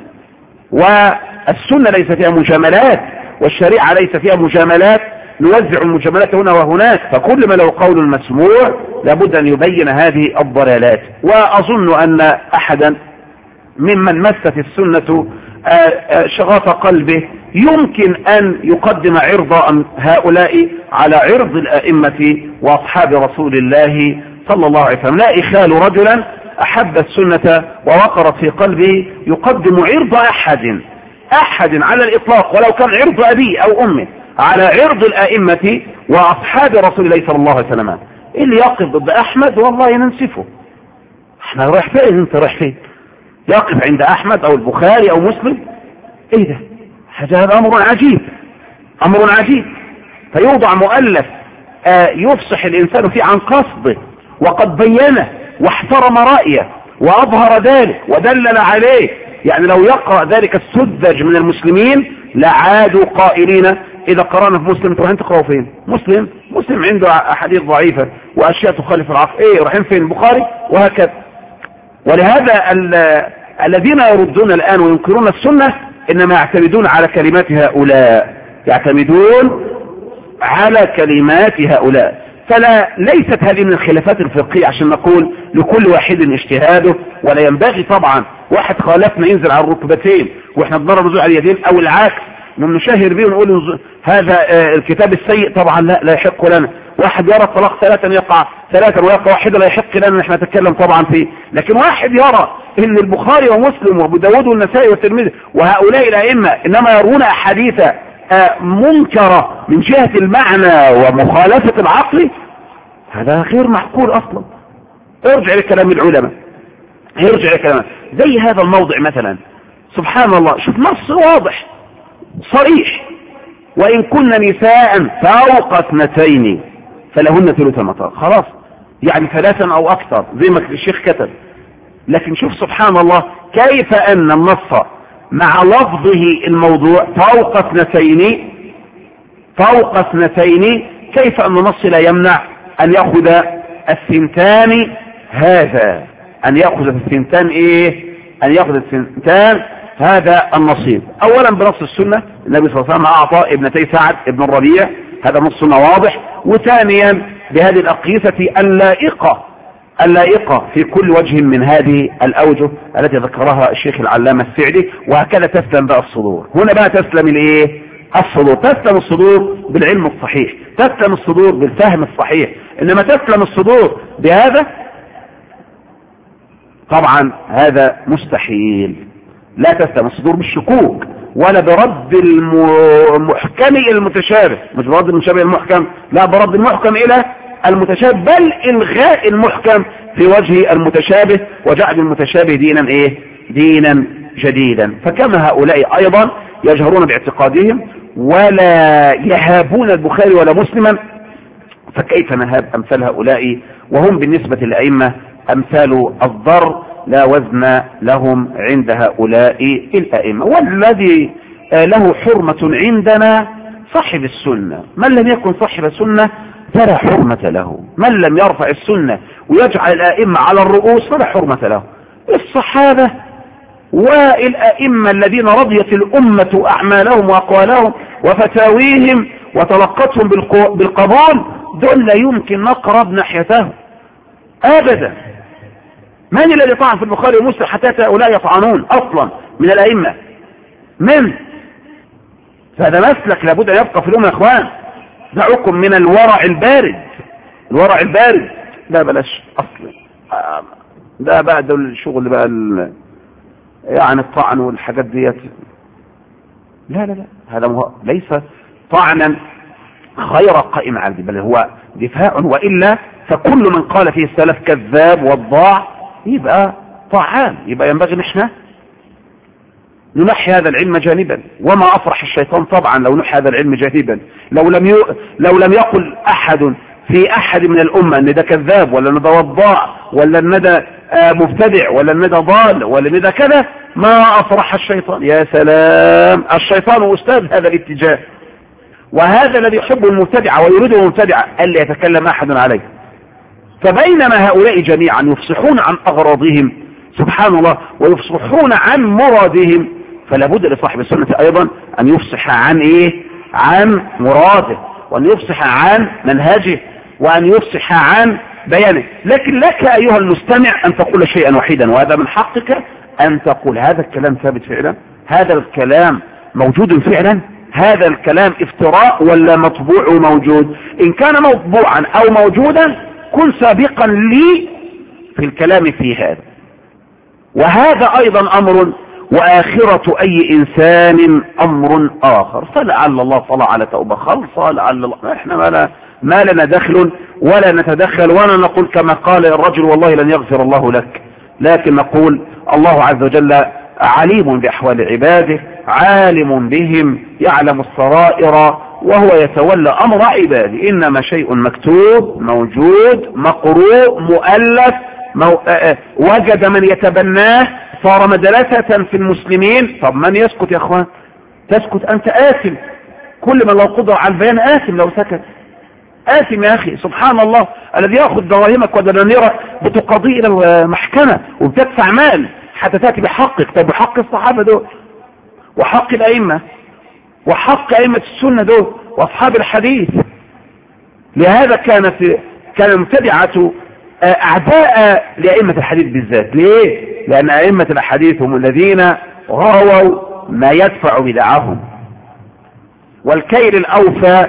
والسنة ليس فيها مجاملات، والشريعة ليس فيها مجاملات نوزع المجاملات هنا وهناك، فكل ما له قول مسموع لابد أن يبين هذه الضلالات. وأظن أن أحدا ممن مست السنة شغاف قلبه يمكن أن يقدم عرض هؤلاء على عرض الأئمة وأصحاب رسول الله صلى الله عليه وسلم. لا إخال رجلا أحب السنة ووقرت في قلبه يقدم عرض أحد على الإطلاق ولو كان عرض أبيه أو أمه على عرض الأئمة وأصحاب رسول الله صلى الله عليه وسلم. اللي يقف ضد أحمد والله ننسفه. احنا رايح فين؟ انت رايح فين؟ يقف عند أحمد أو البخاري أو مسلم؟ ايه ده؟ هذا أمر عجيب، أمر عجيب. فيوضع مؤلف يفصح الإنسان فيه عن قصده وقد بينه واحترم رأيه وأظهر ذلك ودلل عليه. يعني لو يقرأ ذلك السذج من المسلمين لعادوا قائلين إذا قرأنا في مسلم تروحين تقرأوا فين؟ مسلم عنده أحاديث ضعيفة وأشياء تخالف العقل، إيه رايحين فين؟ البخاري وهكذا. ولهذا الذين يردون الآن وينكرون السنة إنما يعتمدون على كلمات هؤلاء، يعتمدون على كلمات هؤلاء. ليست هذه من الخلافات الفقهية عشان نقول لكل واحد اجتهاده، ولا ينبغي طبعا واحد خالفنا ينزل على الركبتين واحنا بنضرب نزول على اليدين او العكس نشهر به ونقول هذا الكتاب السيء. طبعا لا يحق لنا. واحد يرى الطلاق ثلاثا يقع ثلاثا ويقع واحدا لا يحق لنا نحن نتكلم طبعا فيه. لكن واحد يرى ان البخاري ومسلم وابو داود والنسائي والترمذي وهؤلاء الائمه انما يرون احاديث منكرة من جهة المعنى ومخالفة العقل، هذا غير معقول اصلا. ارجع لكلام العلماء، ارجع لكلام زي هذا الموضع مثلا. سبحان الله، شوف نص واضح صريح: وإن كن نساء فوق 2 فلهن ثلث ما ترك. خلاص، يعني 3 أو أكثر زي ما الشيخ كتب. لكن شوف سبحان الله كيف أن النص مع لفظه الموضوع فوق 2 كيف أن النص لا يمنع أن يأخذ 2 هذا، أن يأخذ 2 إيه؟ أن يأخذ 2 هذا النصيب. أولا بنص السنة، النبي صلى الله عليه وسلم أعطى ابنتي سعد ابن الربيع، هذا نص واضح. وثانيا بهذه الأقيسة اللائقة في كل وجه من هذه الأوجه التي ذكرها الشيخ العلامة السعدي. وهكذا تسلم بقى الصدور. هنا بقى تسلم الايه؟ الصدور. تسلم الصدور بالعلم الصحيح، تسلم الصدور بالفهم الصحيح. إنما تسلم الصدور بهذا؟ طبعا هذا مستحيل. لا تسلم الصدور بالشكوك ولا برد المحكم المتشابه، مش برد المشابه المحكم، لا، برد المحكم إلى المتشابه، بل إلغاء المحكم في وجه المتشابه وجعل المتشابه دينا إيه؟ دينا جديدا. فكما هؤلاء أيضا يجهرون باعتقادهم ولا يهابون البخاري ولا مسلما، فكيف نهاب أمثال هؤلاء وهم بالنسبة للأئمة أمثال الضر لا وزن لهم عند هؤلاء الأئمة. والذي له حرمة عندنا صاحب السنة، من لم يكن صاحب السنة فلا حرمة له، من لم يرفع السنة ويجعل الأئمة على الرؤوس فلا حرمة له. الصحابة والأئمة الذين رضيت الأمة أعمالهم وأقوالهم وفتاويهم وتلقتهم بالقبول، دول لا يمكن نقرب ناحيتهم أبدا. من الذي طعن في البخاري ومسلم حتى هؤلاء يطعنون أصلا من الأئمة؟ من؟ فهذا مسلك لابد أن يبقى في الأمة يا إخوان. دعوكم من الورع البارد. الورع البارد لا بلاش أصلا، ده بقى ده الشغل بقى يعني الطعن والحاجات ديت. لا لا لا، هذا ليس طعنا غير قائم على، بل هو دفاع، وإلا فكل من قال فيه السلف كذاب وضاع يبقى طعان. يبقى ينبغي ان احنا ننحي هذا العلم جانبا. وما افرح الشيطان طبعا لو نحي هذا العلم جانبا، لو لم يقل احد في احد من الامه ان ده كذاب ولا ان ده وضاع ولا ان ده مبتدع ولا ان ده ضال ولا ان ده كذا، ما افرح الشيطان. يا سلام، الشيطان استاذ هذا الاتجاه، وهذا الذي يحب المبتدع ويريده المبتدع الا يتكلم احد عليه. فبينما هؤلاء جميعا يفصحون عن اغراضهم سبحان الله ويفصحون عن مرادهم، فلا بد لصاحب السنة ايضا ان يفصح عن ايه؟ عن مراده، وان يفصح عن منهجه، وان يفصح عن بيانه. لكن لك ايها المستمع ان تقول شيئا وحيدا، وهذا من حقك ان تقول هذا الكلام ثابت فعلا، هذا الكلام موجود فعلا، هذا الكلام افتراء ولا مطبوع وموجود. ان كان مطبوعا او موجودا كن سابقا لي في الكلام في هذا. وهذا ايضا امر، واخرة اي انسان امر اخر، فلعل الله طلع على توبة خالصة، لعل الله. احنا ما لنا دخل ولا نتدخل ولا نقول كما قال الرجل والله لن يغفر الله لك، لكن نقول الله عز وجل عليم باحوال عباده، عالم بهم، يعلم السرائر، وهو يتولى امر عباده. انما شيء مكتوب موجود مقروء مؤلف وجد من يتبناه، صار مدرسة في المسلمين. طب من يسكت يا اخوان؟ تسكت انت آثم. كل من لو قدر على البيان آثم لو سكت، آثم يا اخي. سبحان الله، الذي ياخذ دراهمك ودنانيرك بتقاضي الى المحكمة وبتدفع مال حتى تاتي بحقك. طب بحق الصحابة دول وحق الائمة وحق ائمة السنة دول واصحاب الحديث. لهذا كان المبتدعة اعداء لائمة الحديث بالذات. ليه؟ لان ائمة الحديث هم الذين غاووا ما يدفع بدعهم. والكيل الاوفى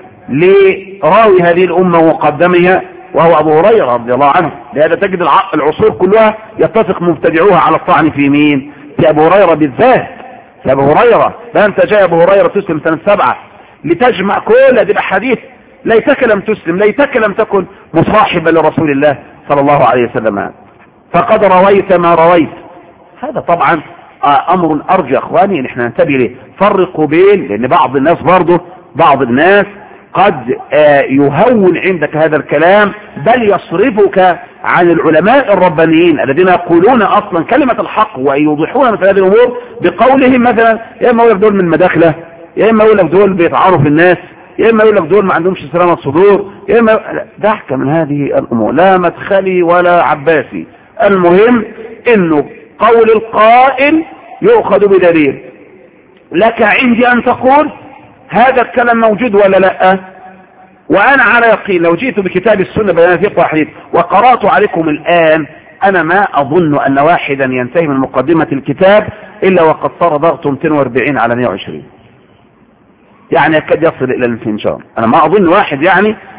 لراوي هذه الامة ومقدمها وهو ابو هريرة رضي الله عنه. لهذا تجد العصور كلها يتفق مبتدعوها على الطعن في مين؟ في ابو هريرة بالذات. في ابو هريرة، ده انت جاي ابو هريرة تسلم سنة 7 لتجمع كل هذه الاحاديث. ليتك لم تسلم، ليتك لم تكن مصاحبا لرسول الله صلى الله عليه وسلم، فقد رويت ما رويت. هذا طبعا امر ارجى اخواني ان احنا ننتبه له. فرقوا بين، لان بعض الناس برضه بعض الناس قد يهون عندك هذا الكلام، بل يصرفك عن العلماء الربانيين الذين يقولون اصلا كلمة الحق ويوضحون مثل هذه الامور بقولهم. مثلا يا اما يقول لك دول من مداخله، يا اما يقول لك دول بيتعاروا في الناس، يا اما يقول لك دول ما عندهمش سلامة صدور، يا اما ضحك من هذه الامور، لا مدخلي ولا عباسي. المهم انه قول القائل يؤخذ بدليل. لك عندي ان تقول هذا الكلام موجود ولا لا، وانا على يقين لو جئت بكتاب السنة بيان فقه وحديث وقرأت عليكم الان، انا ما اظن ان واحدا ينتهي من مقدمة الكتاب الا وقد صار ضغطه 240 على 120، يعني يكاد يصل الى الانفجار. انا ما اظن واحد يعني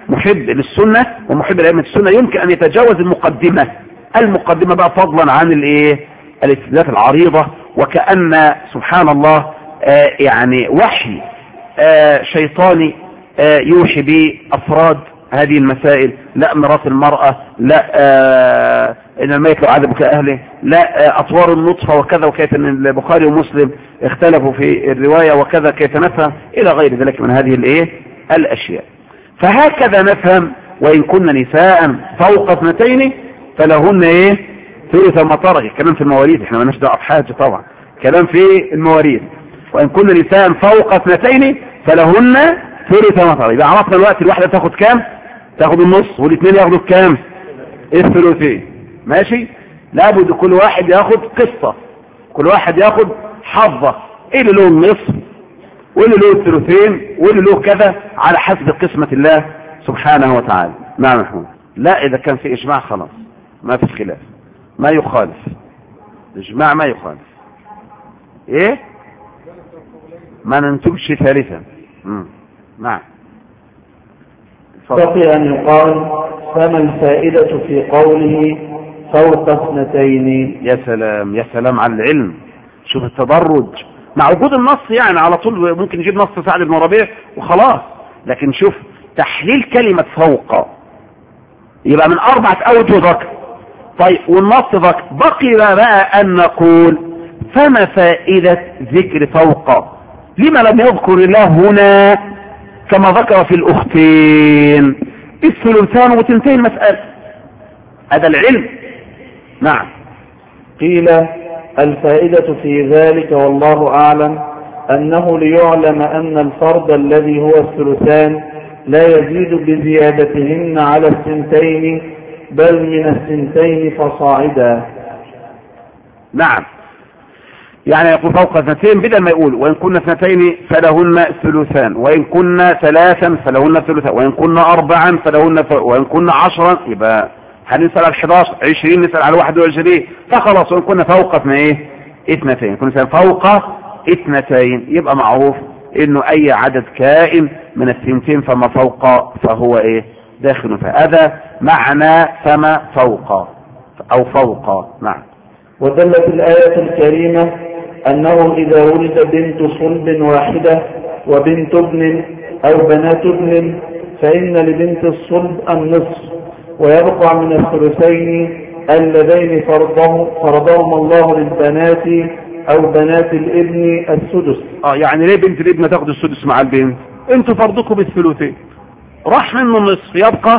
محب للسنة ومحب لأئمة السنة يمكن أن يتجاوز المقدمة بقى فضلا عن الاستدلالات العريضة، وكأن سبحان الله يعني وحي شيطاني يوحي بأفراد هذه المسائل. لا ميراث المرأة، لا إن الميت لو عذب كأهله، لا أطوار النطفة وكذا، وكيف أن البخاري ومسلم اختلفوا في الرواية وكذا، كيف نفهم إلى غير ذلك من هذه الأشياء. فهكذا نفهم وإن كن نساء فوق 2 فلهن ثلث ما ترك. الكلام في المواريث، احنا ما لناش دعوه بحاجه طبعا، كلام في المواريث. وإن كن نساء فوق 2 فلهن ثلث ما ترك. يبقى عرفنا الوقت الواحدة تاخد كام؟ تاخد النص، والاثنين ياخدوا كام؟ الثلثين. ماشي؟ لابد كل واحد ياخد قصة، كل واحد ياخد حظة، ايه اللي له النصف واللي له الثلثين واللي له كذا، على حسب قسمة الله سبحانه وتعالى. نعم محمود. لا اذا كان في اجماع خلاص ما في خلاف، ما يخالف اجماع، ما يخالف ايه، ما ننتبش ثالثا. نعم. بقي أن يقال فما الفائدة في قوله فوق 2؟ يا سلام يا سلام على العلم. شوف التدرج مع وجود النص، يعني على طول ممكن نجيب نص سعد بن ربيع وخلاص، لكن شوف تحليل كلمة فوق يبقى من 4 أوجه ذكر. طيب والنص ذكر، بقي بقى أن نقول فما فائدة ذكر فوق؟ لما لم يذكر الله هنا كما ذكر في الأختين الثلثان وتنتهي المسألة؟ هذا العلم. نعم. قيل الفائدة في ذلك والله أعلم أنه ليعلم أن الفرد الذي هو الثلثان لا يزيد بزيادتهن على 2 بل من 2 فصاعدا. نعم، يعني يقول فوق 2 بدل ما يقول وإن كنا 2 فلهن ثلثان، وإن كنا 3 فلهن ثلثان، وإن كنا 4 فلهن وإن كنا 10 يبقى هنسأل على 11 20 نسأل على 21 فخلاص. وإن كنا فوق 2 كنا فوق 2 يبقى معروف إنه أي عدد كائن من 2 فما فوق فهو داخل فيه. هذا معنى فما فوق أو فوق. نعم. ودلت الآية الكريمة أنه إذا ولد بنت صلب واحدة وبنت ابن أو بنات ابن فإن لبنت الصلب النصف، ويبقى من الثلثين اللذين فرضهم الله للبنات أو بنات الابن السدس. يعني ليه بنت الابن تاخد السدس مع البنت؟ انتوا فرضكم بالثلثين، راح منه النصف،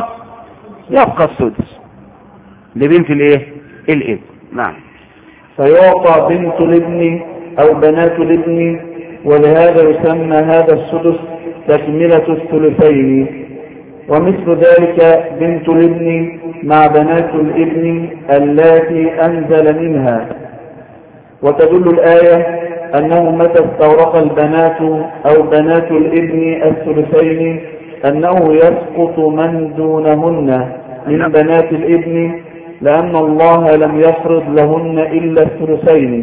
يبقى السدس لبنت الابن. نعم. فيعطى بنت الابن أو بنات الابن، ولهذا يسمى هذا السدس تكملة الثلثين. ومثل ذلك بنت الابن مع بنات الابن اللاتي أنزل منها. وتدل الآية أنه متى استورق البنات أو بنات الابن الثلثين أنه يسقط من دونهن من بنات الابن، لأن الله لم يفرض لهن إلا الثلثين.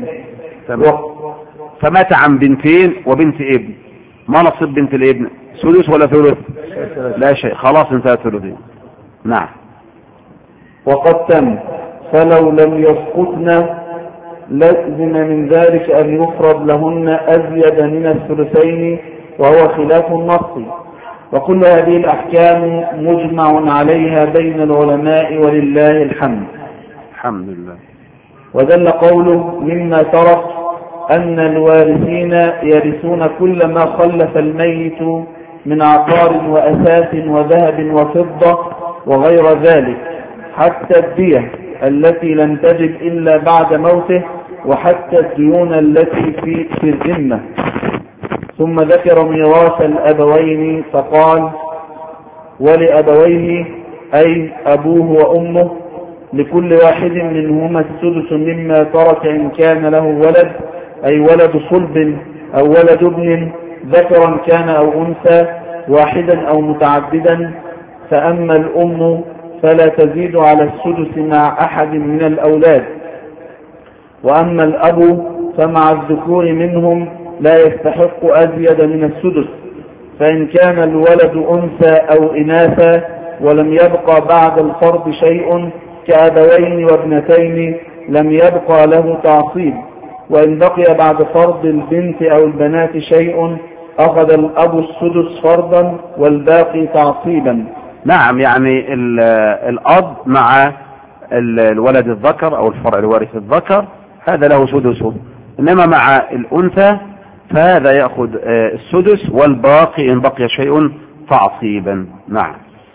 فمات عن بنتين وبنت ابن، ما نصيب بنت الابن؟ ثلث ولا ثلث؟ لا شيء، خلاص انتهى ثلثين. نعم. وقد تم، فلو لم يسقطن لازم من ذلك أن يفرض لهن أزيد من الثلثين، وهو خلاف النص. وكل هذه الأحكام مجمع عليها بين العلماء ولله الحمد. الحمد لله. ودل قوله مما ترك أن الوارثين يرثون كل ما خلف الميت من عقار وأثاث وذهب وفضة وغير ذلك، حتى الدية التي لم تجد إلا بعد موته، وحتى الديون التي في الذمة. ثم ذكر ميراث الأبوين فقال ولأبويه أي أبوه وأمه لكل واحد منهما السدس مما ترك إن كان له ولد، أي ولد صلب أو ولد ابن ذكرا كان أو أنثى واحدا أو متعددا. فأما الأم فلا تزيد على السدس مع أحد من الأولاد، وأما الأب فمع الذكور منهم لا يستحق أزيد من السدس، فإن كان الولد أنثى أو إناثا ولم يبقى بعد الفرض شيء كأبوين وابنتين لم يبقى له تعصيب، وإن بقي بعد فرض البنت أو البنات شيء أخذ الأب السدس فرضا والباقي تعصيبا. نعم، يعني الأب مع الولد الذكر أو الفرع الوارث الذكر هذا له سدسه، إنما مع الأنثى فهذا يأخذ السدس والباقي إن بقي شيء تعصيبا. نعم،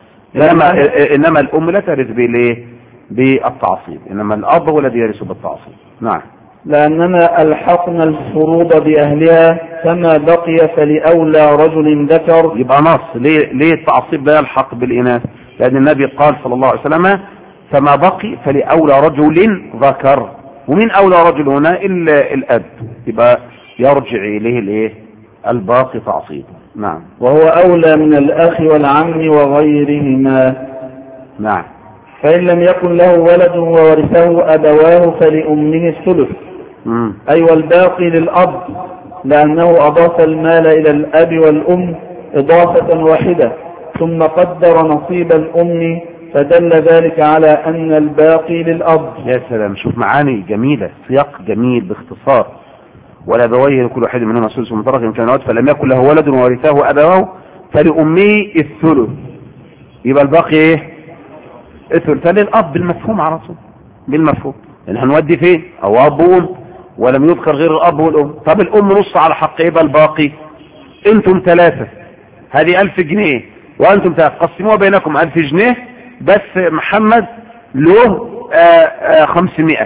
إنما الأم لا ترث بالتعصيب، إنما الأب هو الذي يرث بالتعصيب. نعم، لأننا ألحقنا الفروض بأهلها فما بقي فلأولى رجل ذكر. يبقى نص ليه التعصيب لا يلحق بالإناث؟ لأن النبي قال صلى الله عليه وسلم فما بقي فلأولى رجل ذكر، ومن أولى رجل هنا إلا الأب، يبقى يرجع إليه الباقي تعصيب. نعم، وهو أولى من الأخ والعم وغيرهما. نعم، فإن لم يكن له ولد وورثه أبواه فلأمه الثلث، أي والباقي للأب، لأنه أضاف المال إلى الأب والأم إضافة واحدة ثم قدر نصيب الأم فدل ذلك على أن الباقي للأب. يا سلام، شوف معاني جميلة، سياق جميل باختصار. والأبويه لكل واحد منهما سدس مترك إن كان ولد فلم يكن له ولد وورثه أبواه فلأمه الثلث، يبقى الباقي الثلث للأب بالمفهوم على طول، بالمفهوم. يعني هنودي فين؟ أو أب وأم ولم يذكر غير الأب والأم. طب الأم نص على حق، يبقى الباقي أنتم 3، هذه 1000 جنيه وأنتم 3، قسموها بينكم 1000 جنيه، بس محمد له 500،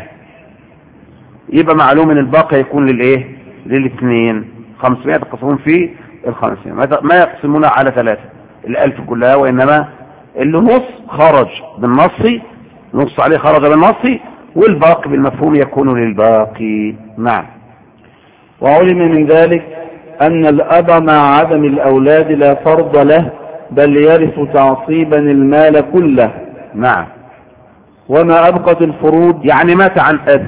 يبقى معلوم ان الباقي يكون للاثنين 500 تقسمون في 500، ما يقسمون على 3 ال1000 كلها، وإنما اللي نص خرج بالنص، نص عليه خرج بالنص، والباقي بالمفهوم يكون للباقي. نعم. وعلم من ذلك أن الأب مع عدم الأولاد لا فرض له بل يرث تعصيبا المال كله. نعم. وما أبقت الفروض، يعني مات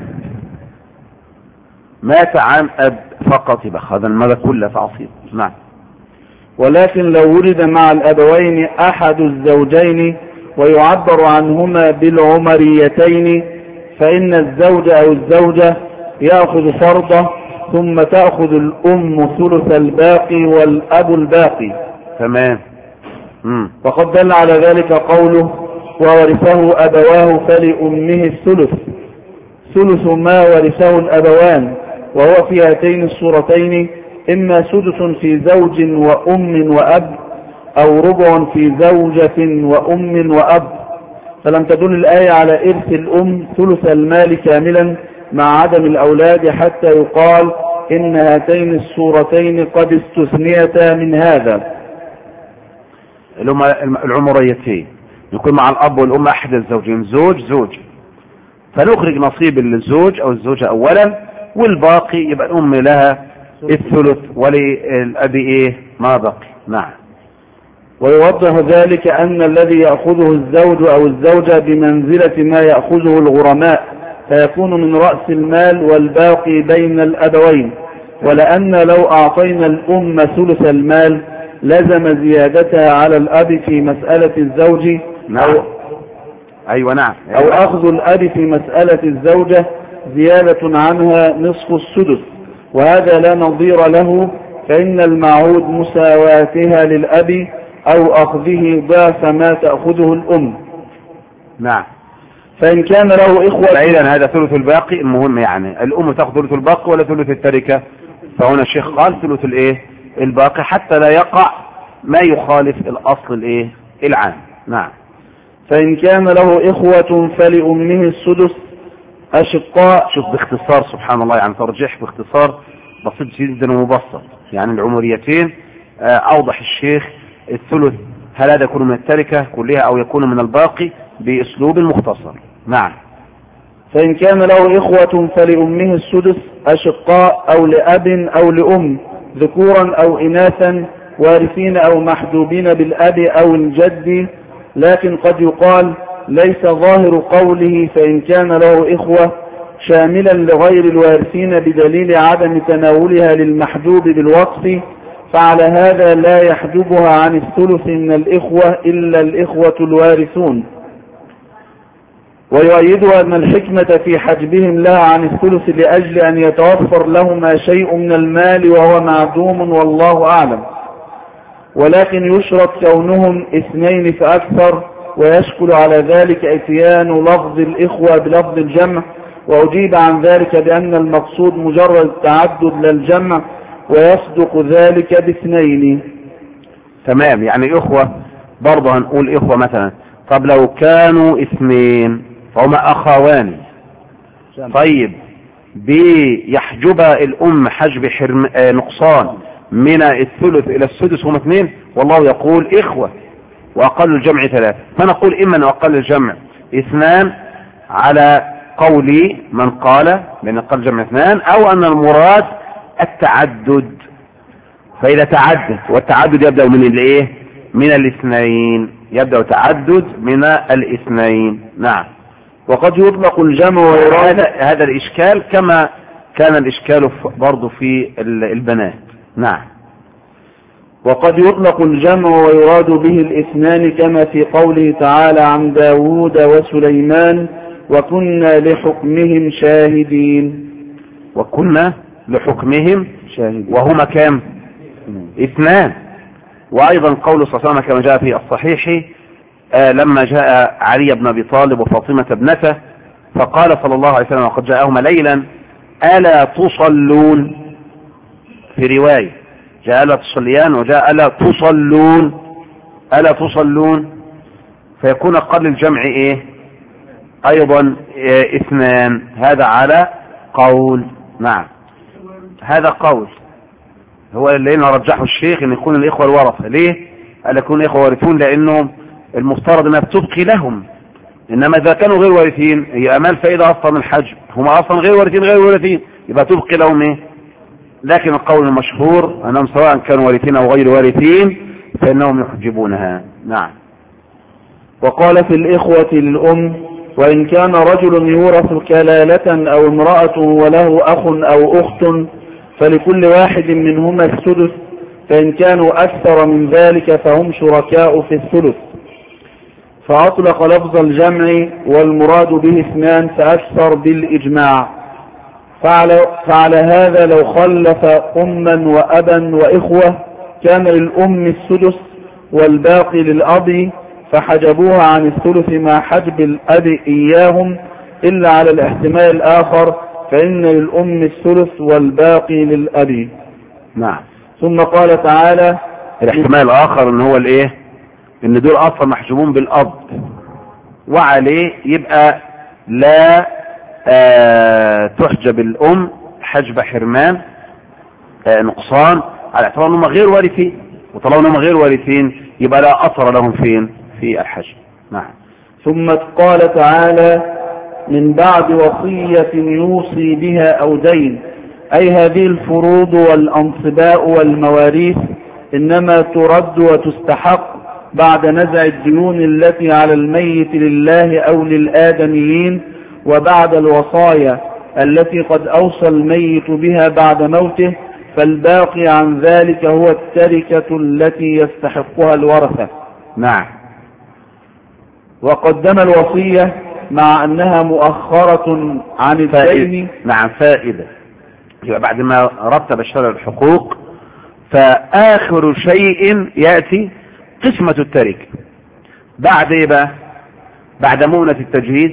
عن أب فقط يبقى هذا المال كله تعصيب. نعم. ولكن لو ولد مع الأبوين أحد الزوجين ويعبر عنهما بالعمريتين فإن الزوج أو الزوجة يأخذ فرضه ثم تأخذ الأم ثلث الباقي والأب الباقي. تمام. وقد دل على ذلك قوله وورثه أبواه فلأمه الثلث، ثلث ما ورثه الأبوان، وهو في هاتين الصورتين إما سدس في زوج وأم وأب أو ربع في زوجة وأم وأب. فلم تدل الآية على إرث الأم ثلث المال كاملا مع عدم الأولاد حتى يقال إن هاتين الصورتين قد استثنيتا من هذا. العمريتين يكون مع الأب والأم أحد الزوجين، زوج، فنخرج نصيب للزوج أو الزوجة أولا، والباقي يبقى الأم لها الثلث وللأب ما بقي. نعم. ويوضح ذلك أن الذي يأخذه الزوج أو الزوجة بمنزلة ما يأخذه الغرماء، فيكون من رأس المال والباقي بين الأبوين. ولأن لو أعطينا الأم ثلث المال لزم زيادتها على الأب في مسألة الزوج. نعم. أيوة نعم. أو أخذ الأب في مسألة الزوجة زيادة عنها نصف السدس، وهذا لا نظير له، فإن المعهود مساواتها للأب أو أخذه ضعف ما تأخذه الأم. نعم. فإن كان له إخوة، فإذا هذا ثلث الباقي. المهم يعني الأم تأخذ ثلث الباقي ولا ثلث التركة؟ فهنا الشيخ قال ثلث الباقي حتى لا يقع ما يخالف الأصل العام. نعم. فإن كان له إخوة فلأمه السدس أشقاء. شوف باختصار سبحان الله، يعني ترجيح باختصار بسيط جدا ومبسط. يعني العمريتين أوضح الشيخ الثلث هل هذا يكون من التركة كلها أو يكون من الباقي بأسلوب مختصر. نعم. فإن كان له إخوة فلأمه السدس أشقاء أو لأب أو لأم ذكورا أو إناثا وارثين أو محجوبين بالأب أو الجد، لكن قد يقال ليس ظاهر قوله فإن كان له إخوة شاملا لغير الوارثين بدليل عدم تناولها للمحجوب بالوقف، فعلى هذا لا يحجبها عن الثلث من الإخوة إلا الإخوة الوارثون. ويؤيدها أن الحكمة في حجبهم لها عن الثلث لأجل أن يتوفر لهما شيء من المال وهو معدوم والله أعلم، ولكن يشرط كونهم 2 فأكثر، ويشكل على ذلك اتيان لفظ الإخوة بلفظ الجمع، وأجيب عن ذلك بأن المقصود مجرد التعدد للجمع، ويصدق ذلك ب2. تمام. يعني إخوة برضه هنقول إخوة مثلا، طب لو كانوا 2 فهما أخوان، طيب بيحجب الأم حجب نقصان من الثلث إلى السدس هم 2، والله يقول إخوة وأقل الجمع 3، فنقول إما أن أقل الجمع 2 على قول من قال بأن أقل الجمع 2، أو أن المراد التعدد. فإذا تعدد، والتعدد يبدأ من الإيه؟ من 2، يبدأ تعدد من 2. نعم. وقد يطلق الجمع ويراد هذا الإشكال كما كان الإشكال برضو في البنات. نعم. وقد يطلق الجمع ويراد به 2 كما في قوله تعالى عن داود وسليمان وكنا لحكمهم شاهدين. وكنا لحكمهم شاهدين، وهما كام؟ 2. وأيضا قول صلى الله عليه وسلم كما جاء في الصحيح لما جاء علي بن أبي طالب وفاطمة ابنته فقال صلى الله عليه وسلم وقد جاءهما ليلا ألا تصلون، في رواية جاء ألا تصليان وجاء ألا تصلون، ألا تصلون، فيكون أقل الجمع إيه؟ أيضا 2. هذا على قول. نعم. هذا قول هو اللي رجحه الشيخ ان يكون الإخوة الورثة. ليه؟ قال يكون الإخوة وارثون لأنهم المفترض انها بتبقي لهم، انما اذا كانوا غير وارثين هي امال فائدة اصلا من الحجب، هم اصلا غير وارثين يبقى تبقي لهم ايه؟ لكن القول المشهور انهم سواء كانوا وارثين او غير وارثين فانهم يحجبونها. نعم. وقال في الإخوة للأم وإن كان رجل يورث كلالة أو امرأة وله أخ أو أخت فلكل واحد منهما السدس، فإن كانوا أكثر من ذلك فهم شركاء في الثلث. فأطلق لفظ الجمع والمراد به 2 فأكثر بالإجماع. فعلى هذا لو خلف أما وأبا وإخوة كان للأم السدس والباقي للأب، فحجبوها عن الثلث مع حجب الأب إياهم، إلا على الاحتمال الآخر فإن للأم الثلث والباقي للأب. نعم. ثم قال تعالى الاحتمال الآخر ان هو الايه؟ ان دول اصلا محجوبون بالأب، وعليه يبقى لا تحجب الأم حجب حرمان نقصان على اعتبار انهم غير وارثين، وطالما انهم غير وارثين يبقى لا أثر لهم فين؟ في الحجب. نعم. ثم قال تعالى من بعد وصية يوصي بها أو دين، أي هذه الفروض والأنصباء والمواريث إنما ترد وتستحق بعد نزع الديون التي على الميت لله أو للآدميين، وبعد الوصايا التي قد أوصى الميت بها بعد موته، فالباقي عن ذلك هو التركة التي يستحقها الورثة. نعم. وقدم الوصية مع أنها مؤخرة عن الدين. نعم. فائدة. يبقى بعد ما رتب الشرع الحقوق فآخر شيء يأتي قسمة التركة. بعد ايه بقى؟ بعد مؤنة التجهيز،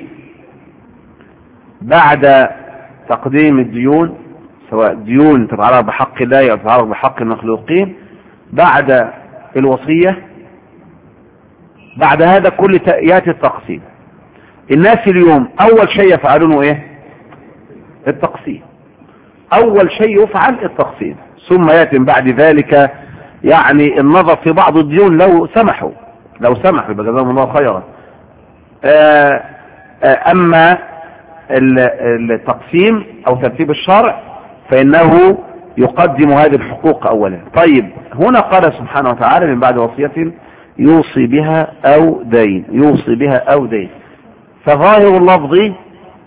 بعد تقديم الديون سواء ديون تتعلق بحق الله أو تتعلق بحق المخلوقين، بعد الوصية، بعد هذا كل يأتي التقسيم. الناس اليوم أول شيء يفعلونه إيه؟ التقسيم. أول شيء يفعل التقسيم، ثم يأتي بعد ذلك يعني النظر في بعض الديون لو سمحوا يبقى جزاهم الله خيرا. أما التقسيم أو ترتيب الشرع فإنه يقدم هذه الحقوق أولا. طيب هنا قال سبحانه وتعالى من بعد وصية يوصي بها أو دين، فظاهر اللفظ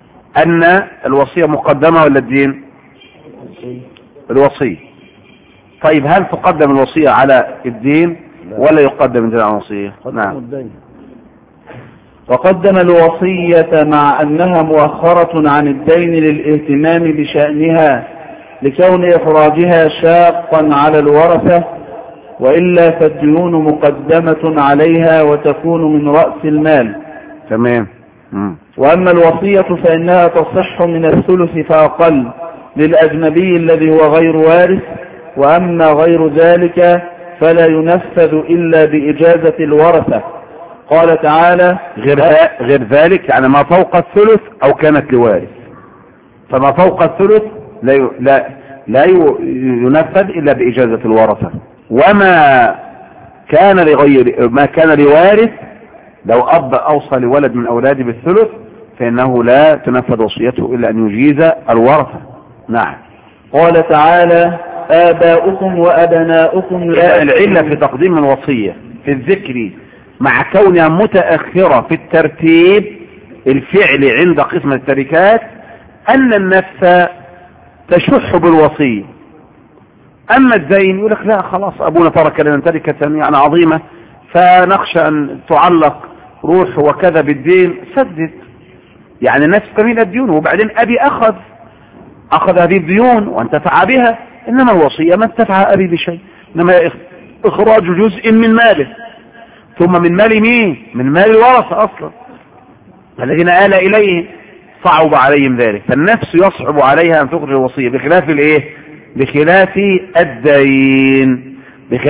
أن الوصية مقدمة ولا الدين؟ الوصية. طيب هل تقدم الوصية على الدين ولا يقدم الدين على الوصية؟ نعم. وقدم الوصية مع أنها مؤخرة عن الدين للاهتمام بشأنها لكون إخراجها شاقا على الورثة، وإلا فالديون مقدمة عليها وتكون من رأس المال. تمام. وأما الوصية فإنها تصح من الثلث فأقل للأجنبي الذي هو غير وارث، وأما غير ذلك فلا ينفذ إلا بإجازة الورثة. قال تعالى غير ذلك يعني ما فوق الثلث أو كانت لوارث، فما فوق الثلث لا ينفذ إلا بإجازة الورثة. وما كان لوارث لو أب أوصى لولد من أولاده بالثلث فإنه لا تنفذ وصيته إلا أن يجيز الورثة. نعم. قال تعالى آباؤكم وأبناؤكم لا. العلة في تقديم الوصية في الذكر مع كونها متأخرة في الترتيب الفعلي عند قسمة التركات أن النفس تشح بالوصية. أما الدين يقول لك لا خلاص أبونا ترك لنا تركة يعني عظيمة فنخشى أن تعلق روح وكذا بالدين، سدد. يعني النفس تميل الديون، وبعدين أبي أخذ هذه الديون وانتفع بها، إنما الوصية ما انتفع أبي بشيء، إنما إخراج جزء من ماله. ثم من مال مين؟ من مال الورثة أصلا الذين آل إليه صعب عليهم ذلك، فالنفس يصعب عليها أن تخرج الوصية بخلاف الإيه؟ بخلاف الدين.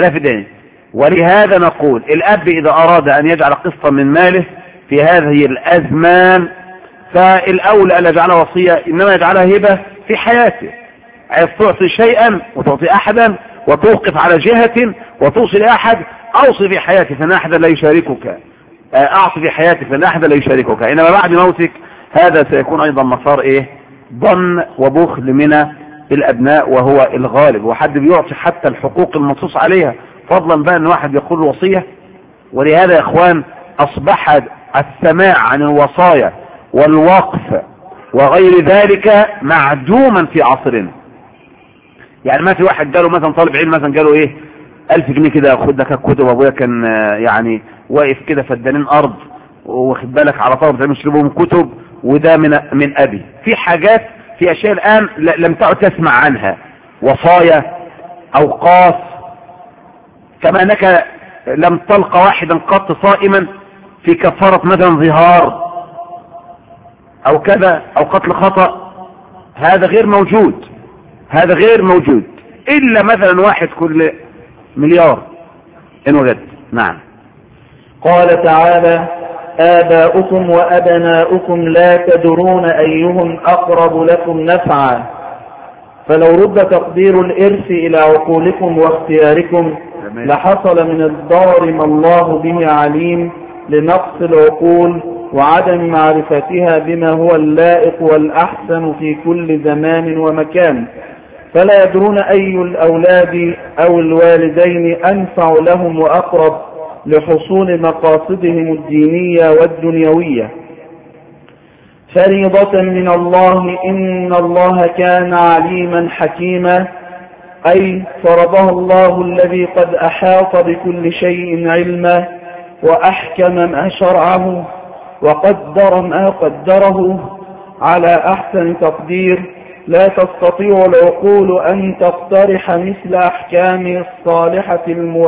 ولهذا نقول الأب إذا أراد أن يجعل قسطا من ماله في هذه الأزمان فالأولى أن يجعلها وصية، إنما يجعلها هبة في حياته. عايز تعطي شيئا وتعطي أحدا وتوقف على جهة وتوصي لأحد، أوصي في حياتي فإن أحدا لا يشاركك، أعطي في حياتك فإن أحدا لا يشاركك. إنما بعد موتك هذا سيكون أيضا مسار إيه؟ ضن وبخل من الأبناء وهو الغالب، وحد بيعطي حتى الحقوق المنصوص عليها فضلا بقى أن واحد يقول وصية. ولهذا يا إخوان أصبح السماع عن الوصايا والوقف وغير ذلك معدوما في عصرنا. يعني ما في واحد جاله مثلا طالب علم مثلا جاله ايه 1000 جنيه كده خد لك كتب، ابويا كان يعني واقف كده فدانين ارض واخد بالك على طلبة علم يشربوا كتب، وده من ابي. في حاجات في اشياء الان لم تعد تسمع عنها، وصايا اوقاف، كما انك لم تلقى واحدا قط صائما في كفارة مثلا ظهار او كذا او قتل خطأ، هذا غير موجود الا مثلا واحد كل مليار ان وجد. نعم. قال تعالى آباؤكم وأبناؤكم لا تدرون أيهم أقرب لكم نفعا، فلو رد تقدير الإرث إلى عقولكم واختياركم لحصل من الضرر ما الله به عليم لنقص العقول وعدم معرفتها بما هو اللائق والأحسن في كل زمان ومكان، فلا يدرون أي الأولاد أو الوالدين أنفع لهم وأقرب لحصول مقاصدهم الدينية والدنيوية. فريضة من الله إن الله كان عليما حكيما، أي فرضه الله الذي قد أحاط بكل شيء علما وأحكم ما شرعه وقدر ما قدره على أحسن تقدير، لا تستطيع العقول أن تقترح مثل أحكام الصالحة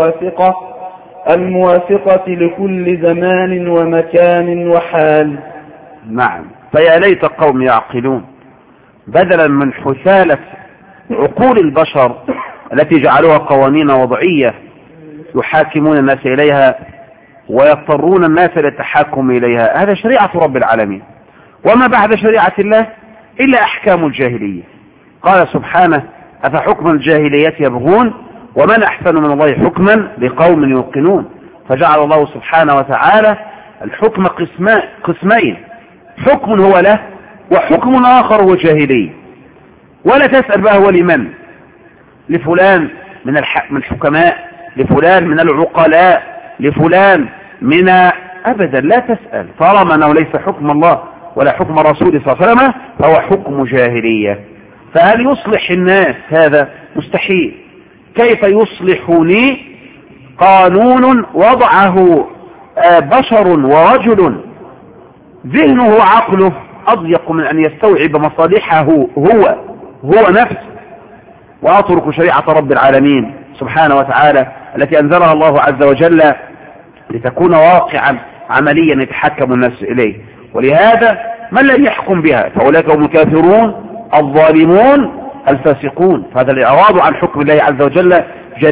الموافقة لكل زمان ومكان وحال. نعم. فيا ليت قوم يعقلون بدلا من حثالة عقول البشر التي جعلوها قوانين وضعية يحاكمون الناس إليها ويضطرون الناس للتحاكم إليها. هذا شريعة رب العالمين، وما بعد شريعة الله إلا أحكام الجاهلية. قال سبحانه أفحكم الجاهلية يبغون ومن أحسن من الله حكما لقوم يوقنون. فجعل الله سبحانه وتعالى الحكم قسمين، حكم هو له وحكم آخر هو جاهلي. ولا تسأل بقى هو لمن، لفلان من الحكماء، لفلان من العقلاء، لفلان من أبدا لا تسأل، طالما أنه ليس حكم الله ولا حكم رسوله صلى الله عليه وسلم فهو حكم جاهلية. فهل يصلح الناس؟ هذا مستحيل. كيف يصلحني قانون وضعه بشر ورجل ذهنه وعقله أضيق من أن يستوعب مصالحه هو نفسه، وأترك شريعة رب العالمين سبحانه وتعالى التي أنزلها الله عز وجل لتكون واقعا عمليا يتحكم الناس إليه. ولهذا من لم يحكم بها فأولئك هم الكافرون الظالمون الفاسقون. فهذا الإعراض عن حكم الله عز وجل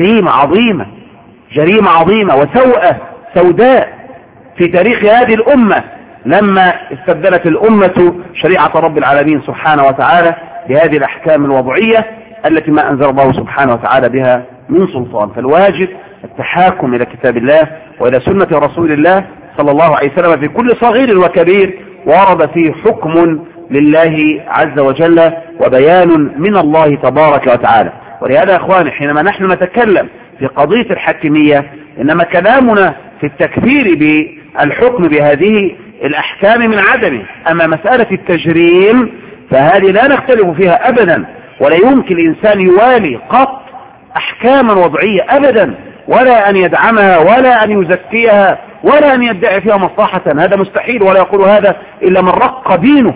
جريمة عظيمة وسوءة سوداء في تاريخ هذه الأمة، لما استبدلت الأمة شريعة رب العالمين سبحانه وتعالى بهذه الأحكام الوضعية التي ما أنزل الله سبحانه وتعالى بها من سلطان. فالواجب التحاكم إلى كتاب الله وإلى سنة رسول الله صلى الله عليه وسلم في كل صغير وكبير ورد فيه حكم لله عز وجل وبيان من الله تبارك وتعالى. ولهذا يا أخواني حينما نحن نتكلم في قضية الحاكمية إنما كلامنا في التكفير بالحكم بهذه الأحكام من عدمه. أما مسألة التجريم فهذه لا نختلف فيها أبدا، ولا يمكن الإنسان يوالي قط أحكاما وضعية أبدا، ولا أن يدعمها ولا أن يزكيها ولا أن يدعي فيها مصلحة، هذا مستحيل، ولا يقول هذا إلا من رق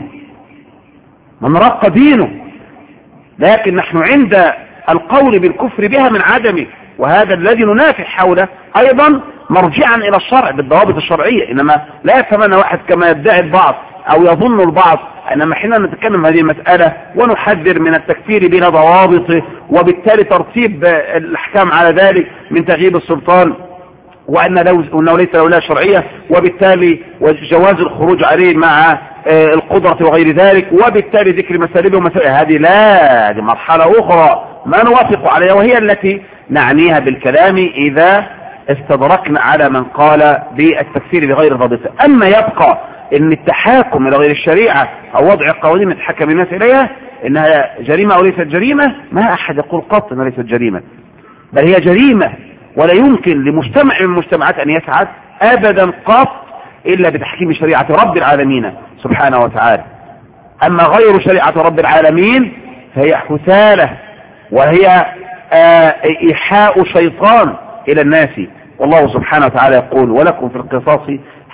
دينه. لكن نحن عند القول بالكفر بها من عدمه، وهذا الذي ننافح حوله أيضا مرجعا إلى الشرع بالضوابط الشرعية. إنما لا يفهمنا واحد كما يدعي البعض أو يظن البعض، إنما حين نتكلم هذه المسألة ونحذر من التكفير بلا ضوابطه وبالتالي ترتيب الأحكام على ذلك من تغييب السلطان، وأنه ليس له شرعية، وبالتالي جواز الخروج عليه مع القدرة وغير ذلك، وبالتالي ذكر مسالبه ومسائل هذه مرحلة أخرى ما نوافق عليها، وهي التي نعنيها بالكلام إذا استدركنا على من قال بالتكفير بغير ضابطه. أما يبقى ان التحاكم الى غير الشريعة او وضع قوانين يتحكم الناس اليها انها جريمة او ليست جريمة، ما احد يقول قط انها ليست جريمة، بل هي جريمة، ولا يمكن لمجتمع من المجتمعات ان يسعد ابدا قط الا بتحكيم شريعة رب العالمين سبحانه وتعالى. اما غير شريعة رب العالمين فهي حثالة، وهي ايحاء شيطان الى الناس. والله سبحانه وتعالى يقول ولكم في القصاص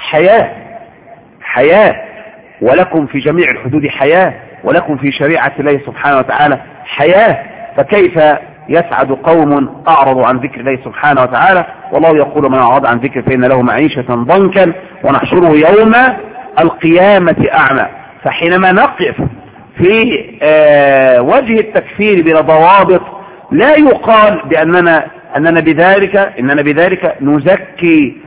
حياة، ولكم في جميع الحدود حياة، ولكم في شريعة الله سبحانه وتعالى حياة. فكيف يسعد قوم أعرضوا عن ذكر الله سبحانه وتعالى؟ والله يقول من أعرض عن ذكر فإن له معيشة ضنكا ونحشره يوم القيامة أعمى. فحينما نقف في وجه التكفير بلا ضوابط لا يقال بأننا بذلك نزكي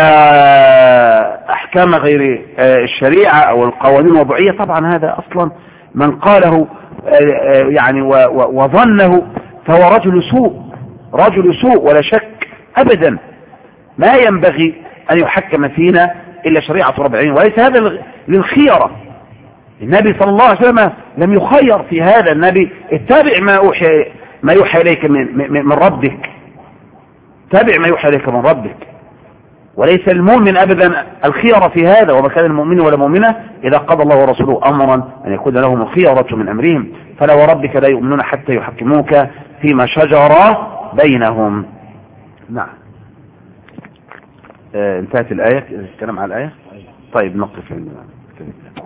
احكام غير الشريعة او القوانين الوضعية. طبعا هذا اصلا من قاله يعني وظنه فهو رجل سوء ولا شك ابدا. ما ينبغي ان يحكم فينا الا شريعة رب العالمين، وليس هذا للخيرة. النبي صلى الله عليه وسلم لم يخير في هذا. النبي اتبع ما يوحى اليك من ربك، تابع ما يوحى اليك من ربك، وليس المؤمن أبدا الخيرة في هذا. وما كان المؤمن ولا مؤمنة إذا قضى الله ورسوله أمرا أن يكون لهم الخيرة من أمرهم، فلا وربك لا يؤمنون حتى يحكموك فيما شجر بينهم. نعم. انتهت الآية. الكلام على الآية. طيب نقف.